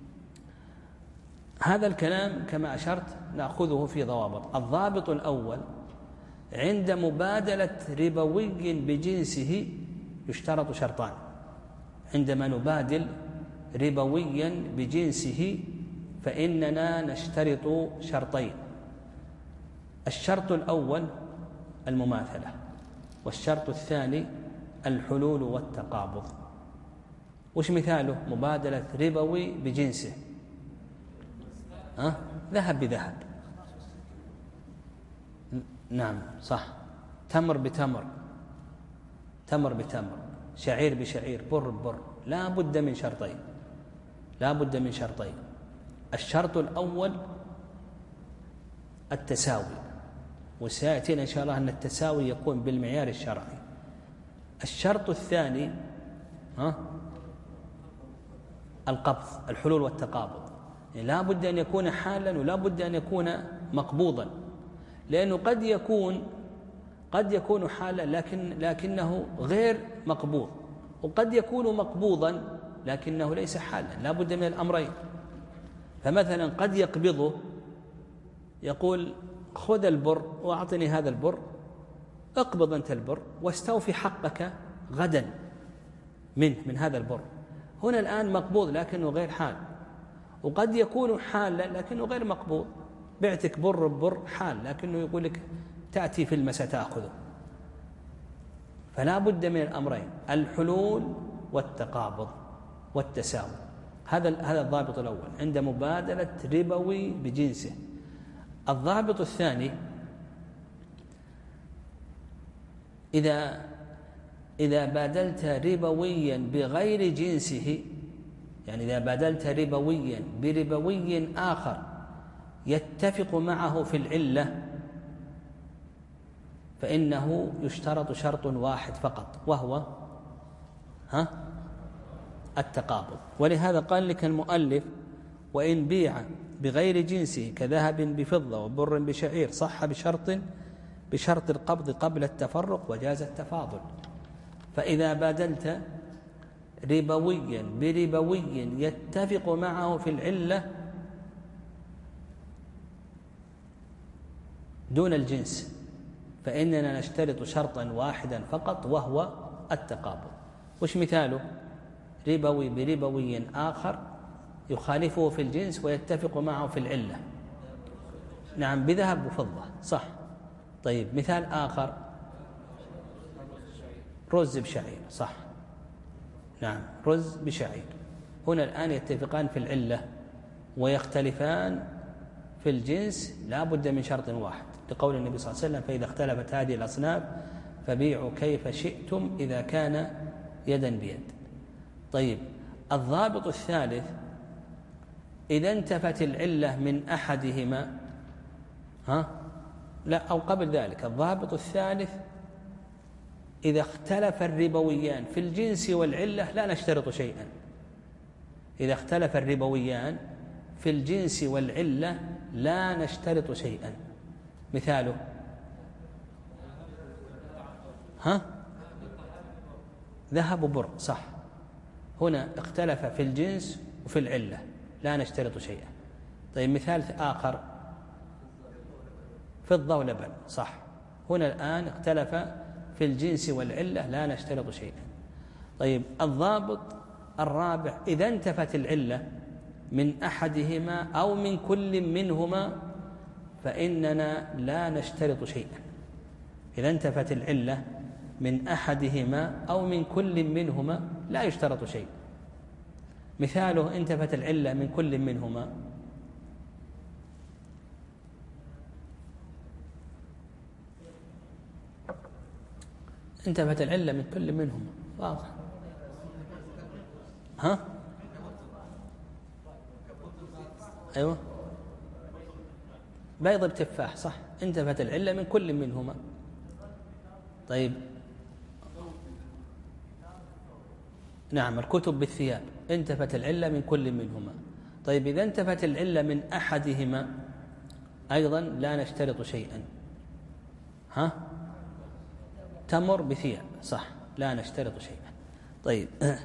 هذا الكلام كما أشرت نأخذه في ضوابط. الضابط الأول: عند مبادلة ربوي بجنسه يشترط شرطان. عندما نبادل ربويا بجنسه فإننا نشترط شرطين: الشرط الأول المماثلة، والشرط الثاني الحلول والتقابض. وش مثاله؟ مبادلة ربوي بجنسه، أه؟ ذهب بذهب، نعم صح، تمر بتمر، تمر بتمر، شعير بشعير، بر ببر. لا بد من شرطين، لا بد من شرطين. الشرط الأول التساوي، وسيأتينا إن شاء الله أن التساوي يكون بالمعيار الشرعي. الشرط الثاني ها القبض، الحلول والتقابض. يعني لا بد أن يكون حالا ولا بد أن يكون مقبوضا، لأنه قد يكون قد يكون حالا لكن لكنه غير مقبوض، وقد يكون مقبوضا لكنه ليس حالا. لا بد من الأمرين. فمثلا قد يقبضه، يقول: خذ البر وأعطني هذا البر، اقبض أنت البر واستوفي حقك غدا منه من هذا البر. هنا الآن مقبوض لكنه غير حال. وقد يكون حالا لكنه غير مقبوض، بعتك بر ببر حال لكنه يقول لك تأتي في المساء تأخذه. فلا بد من الأمرين: الحلول والتقابض والتساوي. هذا هذا الضابط الأول عند مبادلة ربوي بجنسه. الضابط الثاني: إذا إذا بادلت ربويا بغير جنسه، يعني إذا بادلت ربويا بربوي آخر يتفق معه في العلة فإنه يشترط شرط واحد فقط، وهو ها التقابض. ولهذا قال لك المؤلف: وإن بيع بغير جنسه كذهب بفضة وبر بشعير صح بشرط بشرط القبض قبل التفرق وجاز التفاضل. فإذا بادلت ربويا بربوي يتفق معه في العلة دون الجنس فإننا نشترط شرطا واحدا فقط، وهو التقابض. وش مثاله؟ ربوي بربوي آخر يخالفه في الجنس ويتفق معه في العلة. نعم، بذهب وفضة، صح. طيب مثال آخر: رز بشعير، صح، نعم، رز بشعير. هنا الآن يتفقان في العلة ويختلفان في الجنس، لا بد من شرط واحد، لقول النبي صلى الله عليه وسلم: فإذا اختلفت هذه الأصناف فبيعوا كيف شئتم إذا كان يدا بيد. طيب الضابط الثالث: إذا انتفت العلة من أحدهما، ها لا أو قبل ذلك، الضابط الثالث إذا اختلف الربويان في الجنس والعلة لا نشترط شيئا. إذا اختلف الربويان في الجنس والعلة لا نشترط شيئا. مثاله ها ذهب وبر، صح، هنا اختلف في الجنس وفي العلة لا نشترط شيئا. طيب مثال آخر فضة ولبن، صح، هنا الآن اختلف في الجنس والعلة لا نشترط شيئا. طيب الضابط الرابع إذا انتفت العلة من أحدهما أو من كل منهما فإننا لا نشترط شيئا. إذا انتفت العلة من أحدهما أو من كل منهما لا يشترط شيء. مثاله انتفت العلة من كل منهما، انتفت العلة من كل منهما، واضح. ها أيوة بيض بتفاح، صح، انتفت العلة من كل منهما. طيب نعم الكتب بالثياب انتفت العلة من كل منهما. طيب إذا انتفت العلة من أحدهما أيضا لا نشترط شيئا. ها تمر بثياب، صح، لا نشترط شيئا. طيب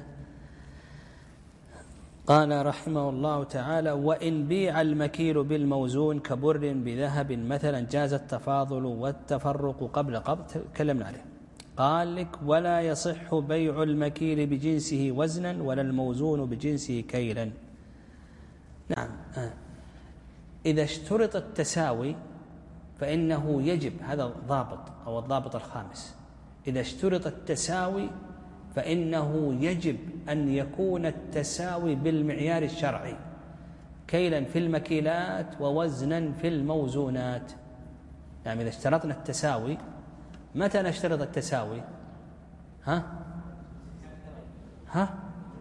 قال رحمه الله تعالى: وإن بيع المكيل بالموزون كبر بذهب مثلا جاز التفاضل والتفرق قبل قبض، تكلمنا عليه. قال لك: ولا يصح بيع المكيل بجنسه وزنا ولا الموزون بجنسه كيلا. نعم إذا اشترط التساوي فإنه يجب، هذا ضابط أو الضابط الخامس، إذا اشترط التساوي فإنه يجب أن يكون التساوي بالمعيار الشرعي، كيلا في المكيلات ووزنا في الموزونات. يعني إذا اشترطنا التساوي، متى نشترط التساوي؟ ها ها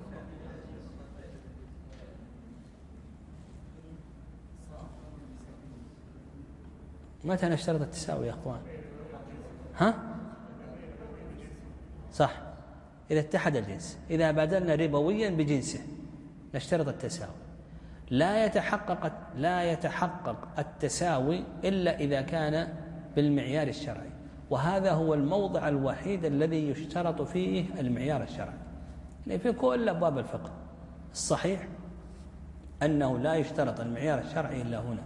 متى نشترط التساوي يا أخوان؟ ها صح، إذا اتحد الجنس، إذا بدلنا ربويا بجنسه نشترط التساوي. لا يتحقق لا يتحقق التساوي إلا إذا كان بالمعيار الشرعي، وهذا هو الموضع الوحيد الذي يشترط فيه المعيار الشرعي. يعني في كل أبواب الفقه الصحيح أنه لا يشترط المعيار الشرعي إلا هنا.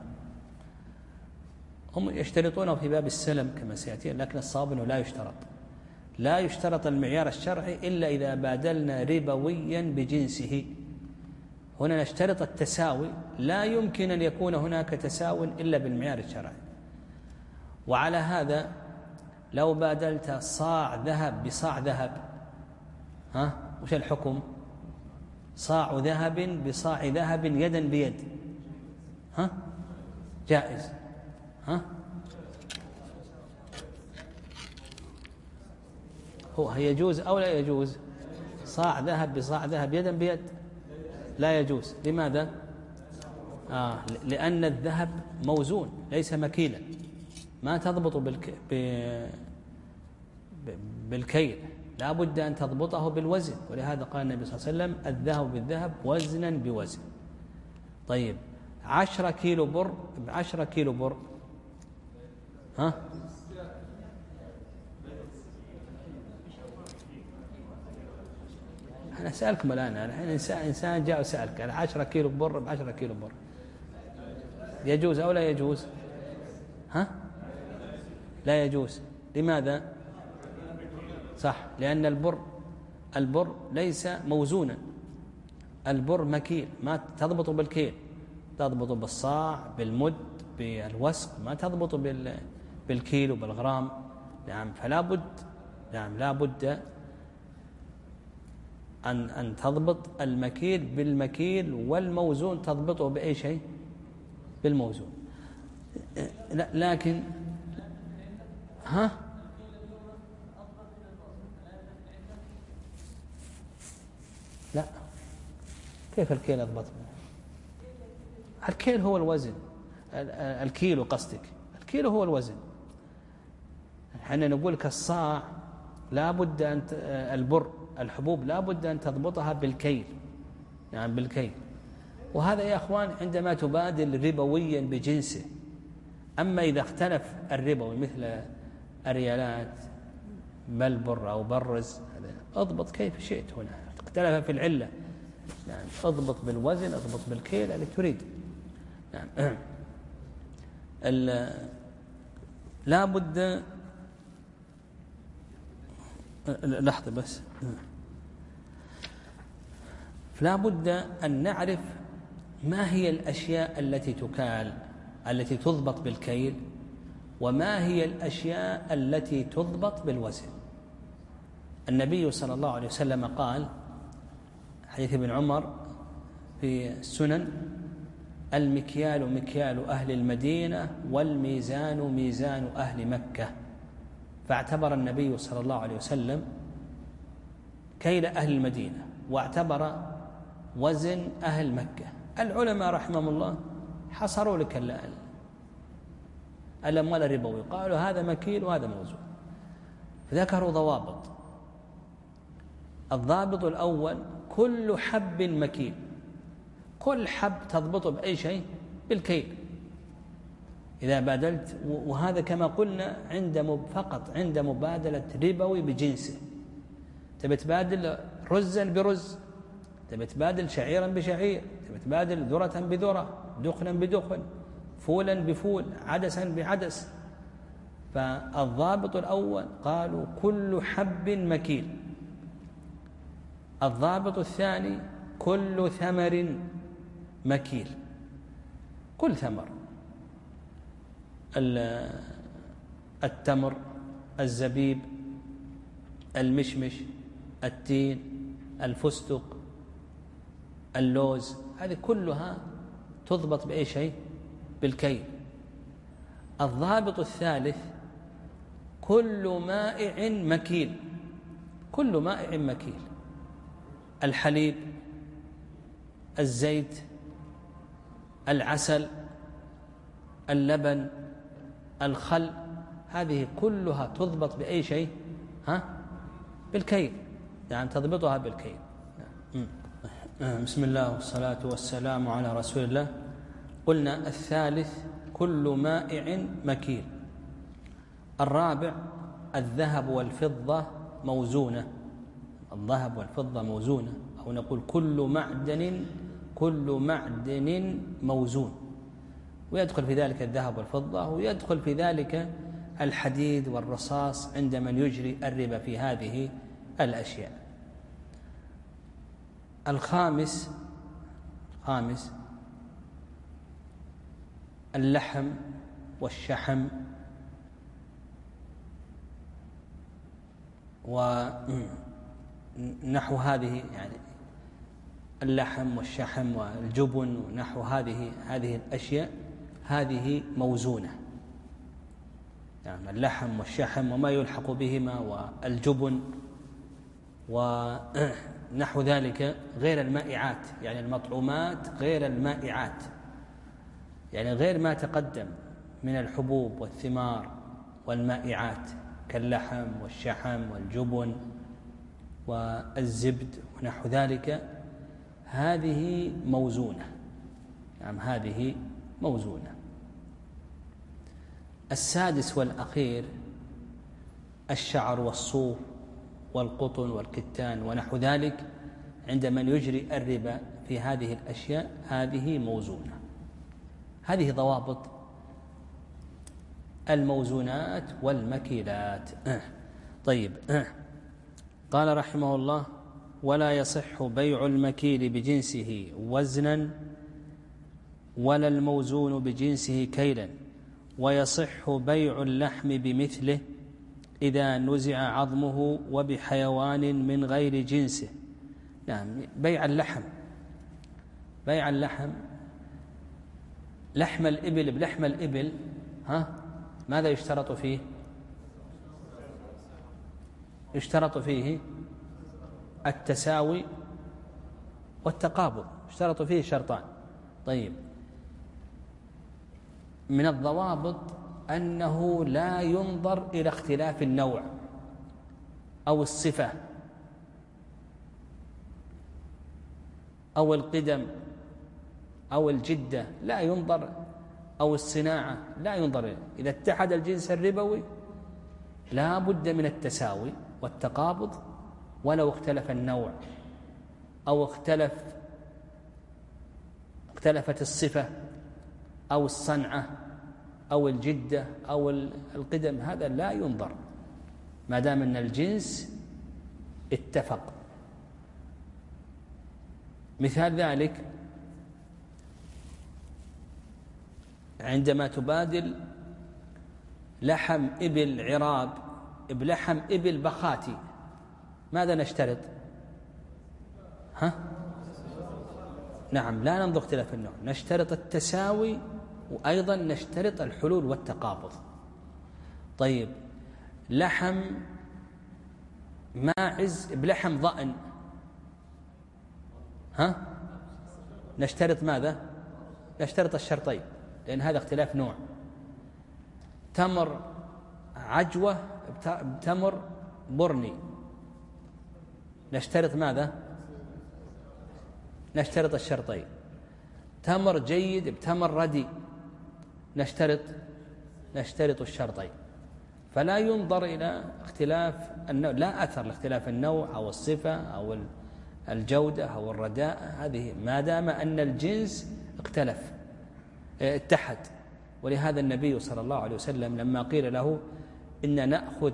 هم يشترطونه في باب السلم كما سيأتي، لكن الصواب أنه لا يشترط لا يشترط المعيار الشرعي إلا إذا بادلنا ربويا بجنسه. هنا نشترط التساوي، لا يمكن أن يكون هناك تساو إلا بالمعيار الشرعي. وعلى هذا لو بادلت صاع ذهب بصاع ذهب، ها وش الحكم؟ صاع ذهب بصاع ذهب يدا بيد، ها جائز. ها هو يجوز أو لا يجوز؟ صاع ذهب بصاع ذهب يدا بيد لا يجوز. لماذا؟ آه لأن الذهب موزون ليس مكيلا، ما تضبط بالك... ب... بالكيل، لا بد أن تضبطه بالوزن. ولهذا قال النبي صلى الله عليه وسلم: الذهب بالذهب وزنا بوزن. طيب عشرة كيلو بر بعشرة كيلو بر، ها أنا سألكم الآن، الحين إنسان, إنسان جاء وسألك على عشرة كيلو بر بعشرة كيلو بر، يجوز أو لا يجوز؟ ها لا يجوز. لماذا؟ صح، لأن البر البر ليس موزونا، البر مكيل، ما تضبط بالكيل، تضبط بالصاع بالمد بالوسق، ما تضبط بالكيلو بالغرام. نعم فلا بد نعم لا بد أن أن تضبط المكيل بالمكيل، والموزون تضبطه بأي شيء؟ بالموزون. لكن ها لا، كيف الكيل يضبط؟ الكيل هو الوزن، الكيلو قصدك، الكيلو هو الوزن. احنا نقول لك الصاع لا بد أن البر الحبوب لا بد أن تضبطها بالكيل، يعني بالكيل. وهذا يا أخوان عندما تبادل ربويا بجنسه. أما إذا اختلف الربوي مثل الريالات بل بر أو برز، اضبط كيف شئت. هنا اختلف في العلة، يعني اضبط بالوزن، اضبط بالكيل اللي تريد. يعني لا بد. لحظة بس. فلا بد أن نعرف ما هي الأشياء التي تكال التي تضبط بالكيل، وما هي الأشياء التي تضبط بالوزن. النبي صلى الله عليه وسلم قال حديث ابن عمر في السنن: المكيال مكيال أهل المدينة والميزان ميزان أهل مكة. فاعتبر النبي صلى الله عليه وسلم كيل أهل المدينة واعتبر وزن أهل مكة. العلماء رحمهم الله حصروا لك الأموال الربوي، قالوا هذا مكيل وهذا موزون، ذكروا ضوابط. الضابط الأول: كل حب مكيل، كل حب تضبطه بأي شيء بالكيل إذا بادلت. وهذا كما قلنا عند فقط عند مبادلة ربوي بجنسه. تبي تبادل رزا برز، تبي تبادل شعيرا بشعير، تبي تبادل ذرة بذرة، دخنا بدخن، فولا بفول، عدسا بعدس. فالضابط الأول قالوا كل حب مكيل. الضابط الثاني: كل ثمر مكيل، كل ثمر، التمر، الزبيب، المشمش، التين، الفستق، اللوز، هذه كلها تضبط بأي شيء؟ بالكيل. الضابط الثالث: كل مائع مكيل، كل مائع مكيل، الحليب، الزيت، العسل، اللبن، الخل، هذه كلها تضبط بأي شيء؟ ها؟ بالكيل، يعني تضبطها بالكيل. بسم الله والصلاة والسلام على رسول الله. قلنا الثالث: كل مائع مكيل. الرابع: الذهب والفضة موزونة، الذهب والفضة موزونة، أو نقول كل معدن كل معدن موزون، ويدخل في ذلك الذهب والفضة، ويدخل في ذلك الحديد والرصاص عند من يجري الربا في هذه الأشياء. الخامس خامس اللحم والشحم ونحو هذه، يعني اللحم والشحم والجبن ونحو هذه هذه الأشياء، هذه موزونة. يعني اللحم والشحم وما يلحق بهما والجبن ونحو ذلك غير المائعات، يعني المطعومات غير المائعات، يعني غير ما تقدم من الحبوب والثمار والمائعات كاللحم والشحم والجبن والزبد ونحو ذلك، هذه موزونة. يعني هذه موزونة. السادس والأخير: الشعر والصوف والقطن والكتان ونحو ذلك، عند من يجري الربا في هذه الأشياء، هذه موزونة. هذه ضوابط الموزونات والمكيلات. طيب، قال رحمه الله: ولا يصح بيع المكيل بجنسه وزنا ولا الموزون بجنسه كيلا، ويصح بيع اللحم بمثله إذا نزع عظمه وبحيوان من غير جنسه. نعم، بيع اللحم، بيع اللحم، لحم الإبل بلحم الإبل، ها ماذا يشترط فيه؟ يشترط فيه التساوي والتقابض، يشترط فيه شرطان. طيب، من الضوابط أنه لا ينظر إلى اختلاف النوع أو الصفة أو القدم أو الجدة لا ينظر، أو الصناعة لا ينظر. إذا اتحد الجنس الربوي لا بد من التساوي والتقابض ولو اختلف النوع أو اختلف اختلفت الصفة أو الصنعة أو الجدة أو القدم، هذا لا ينظر ما دام أن الجنس اتفق. مثال ذلك عندما تبادل لحم إبل عراب بلحم إبل بخاتي، ماذا نشترط؟ ها؟ نعم، لا ننظر اختلاف النوع، نشترط التساوي وأيضا نشترط الحلول والتقابض. طيب لحم ماعز بلحم ضأن، ها؟ نشترط ماذا؟ نشترط الشرطين، لأن هذا اختلاف نوع. تمر عجوة بتمر برني، نشترط ماذا؟ نشترط الشرطين. تمر جيد بتمر ردي، نشترط نشترط الشرطين. فلا ينظر إلى اختلاف النوع، لا أثر لاختلاف النوع أو الصفة أو الجودة أو الرداء، هذه ما دام أن الجنس اختلف اتحد. ولهذا النبي صلى الله عليه وسلم لما قيل له إن نأخذ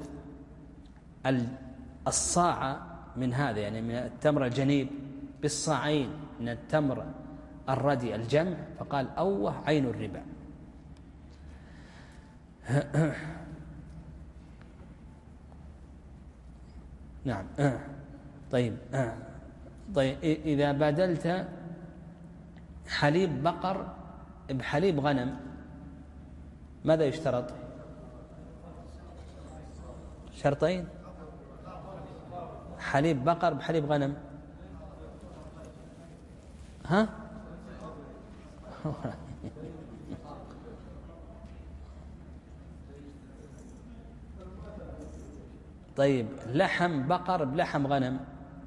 الصاع من هذا، يعني من التمر الجنيب بالصاعين من التمر الردي الجمع، فقال أوه عين الربا. نعم. طيب طيب إذا بدلت حليب بقر بحليب غنم ماذا يشترط؟ شرطين. حليب بقر بحليب غنم، ها؟ طيب لحم بقر بلحم غنم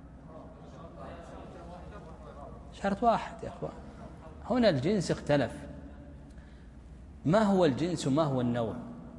شرط واحد يا أخوان. هنا الجنس اختلف. ما هو الجنس وما هو النوع؟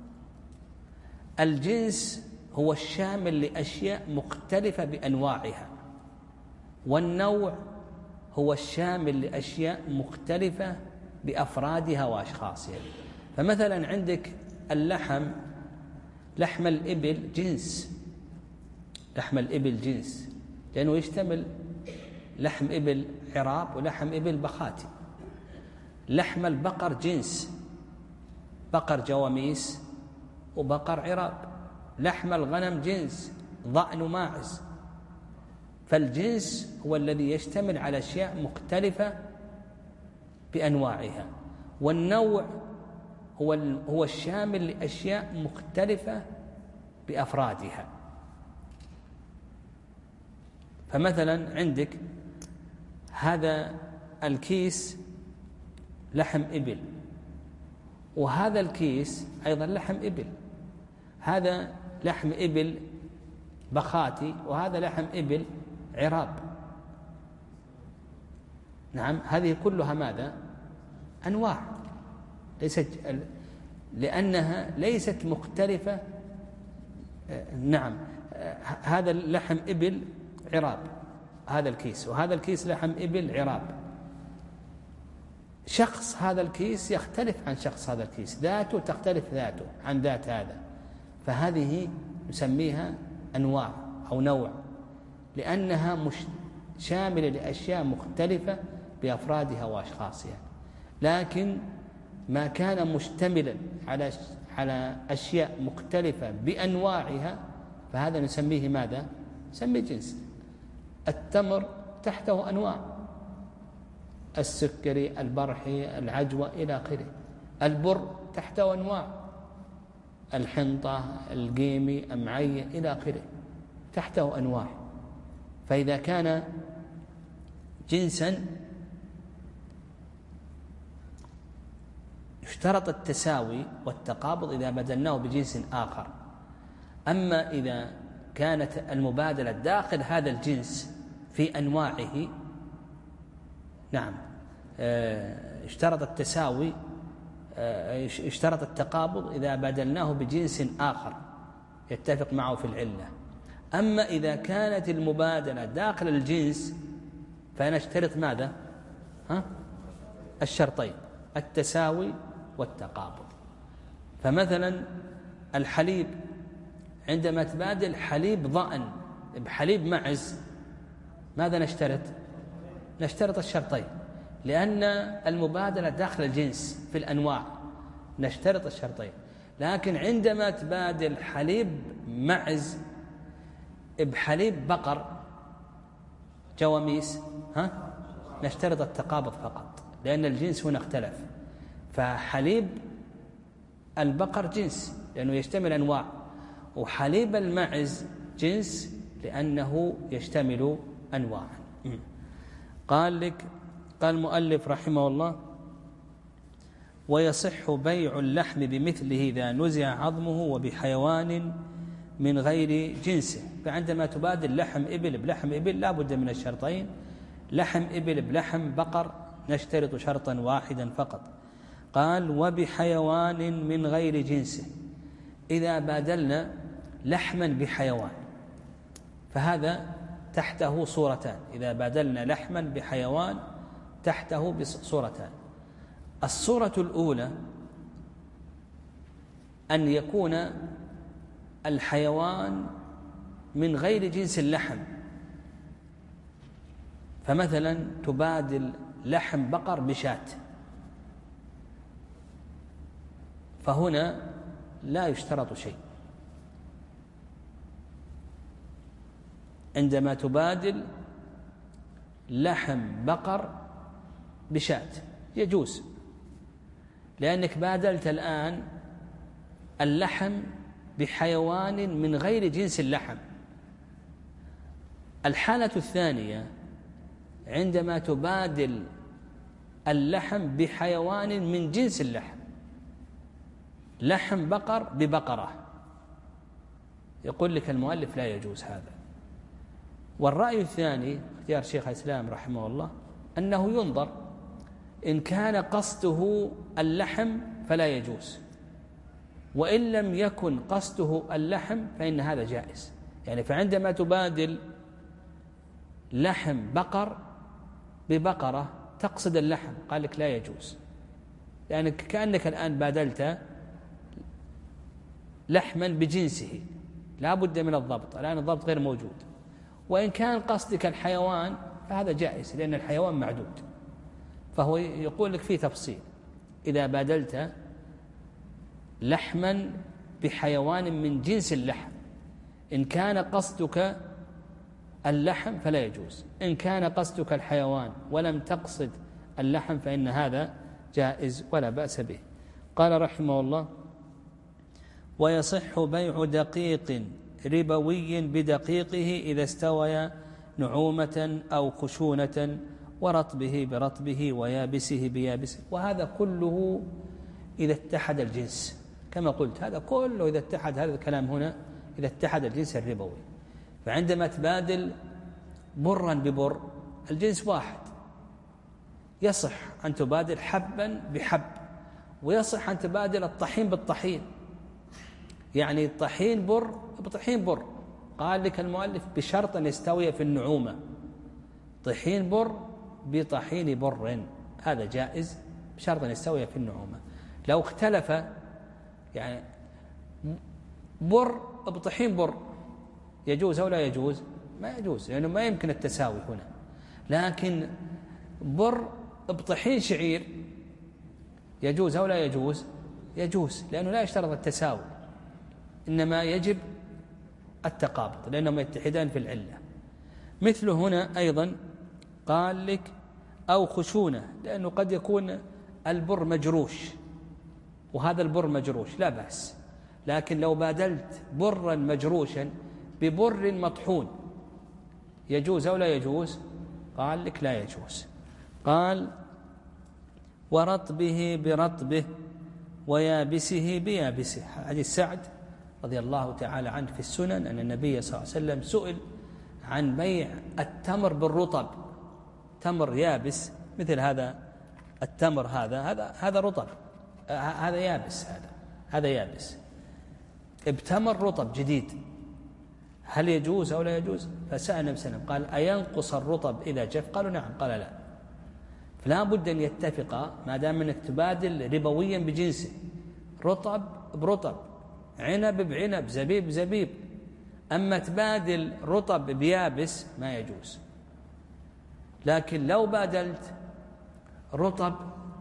الجنس هو الشامل لأشياء مختلفة بأنواعها، والنوع هو الشامل لأشياء مختلفة بأفرادها وأشخاصها. فمثلا عندك اللحم، لحم الإبل جنس، لحم الإبل جنس لأنه يشتمل لحم إبل عراب ولحم إبل بخاتي. لحم البقر جنس، بقر جواميس وبقر عراب. لحم الغنم جنس، ضأن وماعز. فالجنس هو الذي يشتمل على أشياء مختلفة بأنواعها، والنوع هو هو الشامل لأشياء مختلفة بأفرادها. فمثلا عندك هذا الكيس لحم إبل، وهذا الكيس أيضا لحم إبل. هذا لحم إبل بخاتي وهذا لحم إبل عراب. نعم، هذه كلها ماذا؟ أنواع، ليست لأنها ليست مختلفة. نعم، هذا لحم إبل عراب هذا الكيس، وهذا الكيس لحم إبل عراب. شخص هذا الكيس يختلف عن شخص هذا الكيس، ذاته تختلف ذاته عن ذات هذا، فهذه نسميها أنواع أو نوع، لأنها مش شاملة لأشياء مختلفة بأفرادها وأشخاصها. لكن ما كان مشتملا على على أشياء مختلفة بأنواعها فهذا نسميه ماذا؟ نسميه جنس. التمر تحته أنواع، السكري، البرحي، العجوة إلى آخره. البر تحته أنواع، الحنطة، القيمي، أمعية إلى آخره، تحته أنواع. فإذا كان جنسا يشترط التساوي والتقابض إذا بدلناه بجنس آخر. أما إذا كانت المبادلة داخل هذا الجنس في أنواعه نعم اشترط التساوي اشترط التقابض إذا بدلناه بجنس آخر يتفق معه في العلة. أما إذا كانت المبادلة داخل الجنس فنشترط ماذا؟ ها؟ الشرطين التساوي والتقابض. فمثلا الحليب عندما تبادل حليب ضأن بحليب معز ماذا نشترط؟ نشترط الشرطين، لأن المبادلة داخل الجنس في الأنواع نشترط الشرطين. لكن عندما تبادل حليب معز بحليب بقر جواميس ها نشترط التقابض فقط، لأن الجنس هنا اختلف. فحليب البقر جنس لأنه يشتمل أنواع، وحليب المعز جنس لأنه يشتمل أنواعا. قال لك قال المؤلف رحمه الله: ويصح بيع اللحم بمثله إذا نزع عظمه وبحيوان من غير جنسه. فعندما تبادل لحم إبل بلحم إبل لا بد من الشرطين، لحم إبل بلحم بقر نشترط شرطا واحدا فقط. قال: وبحيوان من غير جنسه. إذا بادلنا لحما بحيوان فهذا تحته صورتان، إذا بادلنا لحما بحيوان تحته صورتان. الصورة الأولى أن يكون الحيوان من غير جنس اللحم، فمثلا تبادل لحم بقر بشاة، فهنا لا يشترط شيء. عندما تبادل لحم بقر بشاة يجوز، لأنك بادلت الآن اللحم بحيوان من غير جنس اللحم. الحالة الثانية عندما تبادل اللحم بحيوان من جنس اللحم، لحم بقر ببقرة، يقول لك المؤلف لا يجوز هذا. والرأي الثاني اختيار شيخ الإسلام رحمه الله أنه ينظر، إن كان قصده اللحم فلا يجوز، وإن لم يكن قصده اللحم فإن هذا جائز. يعني فعندما تبادل لحم بقر ببقرة تقصد اللحم، قال لك لا يجوز، يعني كأنك الآن بادلت لحما بجنسه، لا بد من الضبط، الآن الضبط غير موجود. وإن كان قصدك الحيوان فهذا جائز، لأن الحيوان معدود. فهو يقول لك فيه تفصيل: إذا بادلت لحما بحيوان من جنس اللحم، إن كان قصدك اللحم فلا يجوز، إن كان قصدك الحيوان ولم تقصد اللحم فإن هذا جائز ولا بأس به. قال رحمه الله: ويصح بيع دقيق ربوي بدقيقه إذا استوى نعومة أو خشونة، ورطبه برطبه ويابسه بيابسه. وهذا كله إذا اتحد الجنس، كما قلت هذا كله إذا اتحد، هذا الكلام هنا إذا اتحد الجنس الربوي. فعندما تبادل برا ببر الجنس واحد، يصح أن تبادل حبا بحب، ويصح أن تبادل الطحين بالطحين، يعني الطحين بر بطحين بر. قال لك المؤلف بشرط أن يستوي في النعومة، طحين بر بطحين بر، هذا جائز بشرط أن يستوي في النعومة. لو اختلف يعني بر بطحين بر يجوز أو لا يجوز؟ ما يجوز، لأنه يعني ما يمكن التساوي هنا. لكن بر بطحين شعير يجوز أو لا يجوز؟ يجوز، لأنه لا يشترط التساوي، إنما يجب التقابض لأنهم يتحدان في العلة. مثل هنا أيضا قال لك أو خشونة، لأنه قد يكون البر مجروش وهذا البر مجروش لا بأس. لكن لو بادلت برا مجروشا ببر مطحون يجوز أو لا يجوز؟ قال لك لا يجوز. قال: ورطبه برطبه ويابسه بيابسه. حديث سعد رضي الله تعالى عنه في السنن أن النبي صلى الله عليه وسلم سئل عن بيع التمر بالرطب، تمر يابس مثل هذا التمر، هذا هذا هذا رطب، هذا يابس، هذا هذا يابس، بتمر رطب جديد، هل يجوز أو لا يجوز؟ فسأل النبي صلى الله عليه وسلم قال أينقص الرطب إذا جف؟ قالوا نعم، قال لا. فلا بد أن يتفقا ما دام أنك تبادل ربويا بجنسه، رطب برطب، عنب بعنب، زبيب بزبيب. أما تبادل رطب بيابس ما يجوز. لكن لو بادلت رطب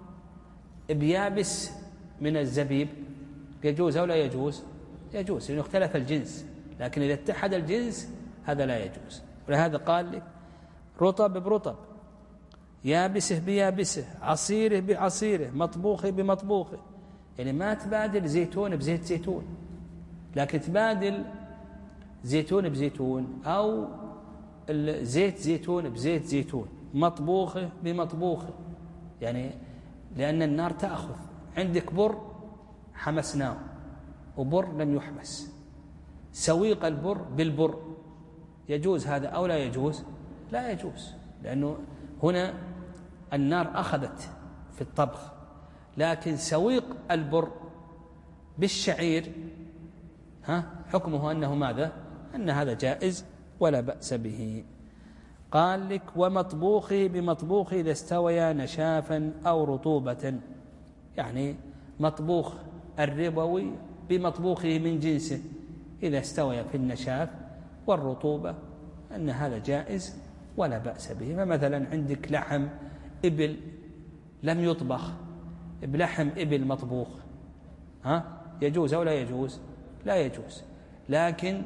بيابس من الزبيب يجوز أو لا يجوز؟ يجوز، لأنه اختلف الجنس. لكن إذا اتحد الجنس هذا لا يجوز. ولهذا قال لك رطب برطب، يابسه بيابسه، عصيره بعصيره، مطبوخه بمطبوخه. يعني ما تبادل زيتون بزيت زيتون، لكن تبادل زيتون بزيتون أو زيت زيتون بزيت زيتون، مطبوخه بمطبوخه. يعني لأن النار تأخذ، عندك بر حمسناه وبر لم يحمس، سويق البر بالبر، يجوز هذا أو لا يجوز؟ لا يجوز، لأنه هنا النار أخذت في الطبخ. لكن سويق البر بالشعير ها حكمه أنه ماذا؟ أن هذا جائز ولا بأس به. قال لك ومطبوخه بمطبوخه إذا استويا نشافا أو رطوبة، يعني مطبوخ الربوي بمطبوخه من جنسه إذا استويا في النشاف والرطوبة أن هذا جائز ولا بأس به. فمثلا عندك لحم إبل لم يطبخ بلحم إبل مطبوخ، ها يجوز أو لا يجوز؟ لا يجوز. لكن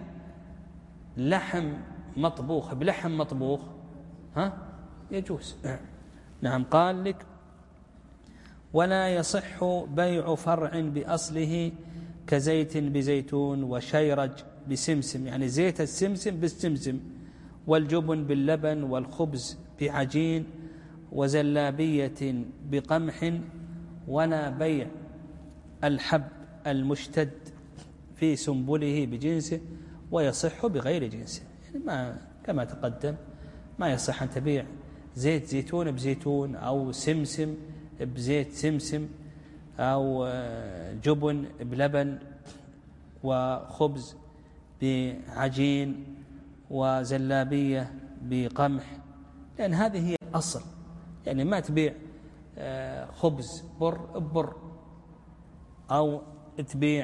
لحم مطبوخ بلحم مطبوخ ها يجوز. نعم. قال لك ولا يصح بيع فرع بأصله كزيت بزيتون وشيرج بسمسم، يعني زيت السمسم بالسمسم، والجبن باللبن، والخبز بعجين، وزلابية بقمح، ولا بيع الحب المشتد في سنبله بجنسه ويصح بغير جنسه. يعني ما كما تقدم ما يصح أن تبيع زيت زيتون بزيتون أو سمسم بزيت سمسم أو جبن بلبن وخبز بعجين وزلابية بقمح، لأن هذه هي الأصل. يعني ما تبيع خبز بر ببر أو تبيع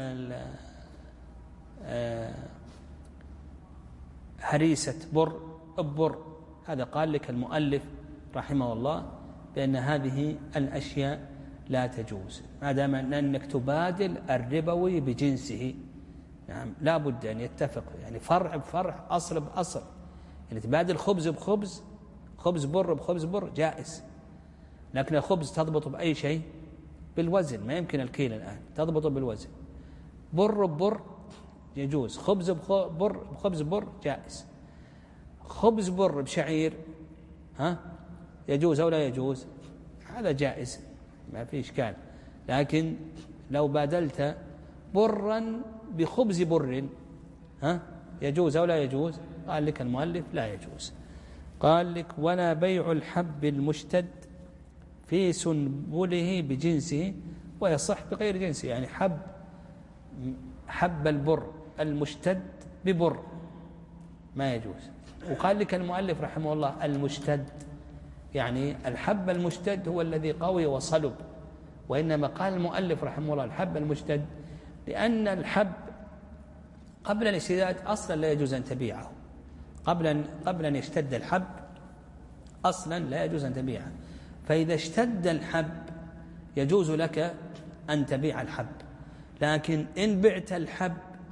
هريسة بر ببر. هذا قال لك المؤلف رحمه الله بأن هذه الأشياء لا تجوز ما دام أنك تبادل الربوي بجنسه. نعم لا بد أن يتفق، يعني فرع بفرع، أصل بأصل. يعني تبادل خبز بخبز، خبز بر بخبز بر جائز، لكن الخبز تضبط بأي شيء؟ بالوزن، ما يمكن الكيل الآن، تضبط بالوزن. بر ببر يجوز، خبز بر بخبز بر جائز. خبز بر بشعير ها يجوز أو لا يجوز؟ هذا جائز ما في إشكال. لكن لو بادلت برا بخبز بر ها يجوز أو لا يجوز؟ قال لك المؤلف لا يجوز. قال لك ولا بيع الحب المشتد في سنبله بجنسه ويصح بغير جنسه، يعني حب حب البر المشتد ببر ما يجوز. وقال لك المؤلف رحمه الله المشتد، يعني الحب المشتد هو الذي قوي وصلب، وإنما قال المؤلف رحمه الله الحب المشتد لأن الحب قبل الاشتداد أصلا لا يجوز أن تبيعه، قبل أن, قبل أن يشتد الحب أصلا لا يجوز أن تبيعه. فإذا اشتد الحب يجوز لك أن تبيع الحب. لكن إن بعت الحب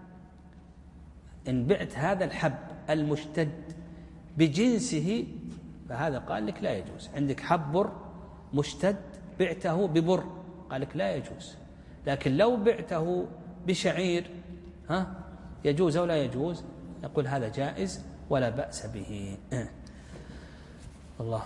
إن بعت هذا الحب المشتد بجنسه فهذا قال لك لا يجوز. عندك حب بر مشتد بعته ببر قال لك لا يجوز. لكن لو بعته بشعير ها يجوز أو لا يجوز؟ يقول هذا جائز ولا بأس به. الله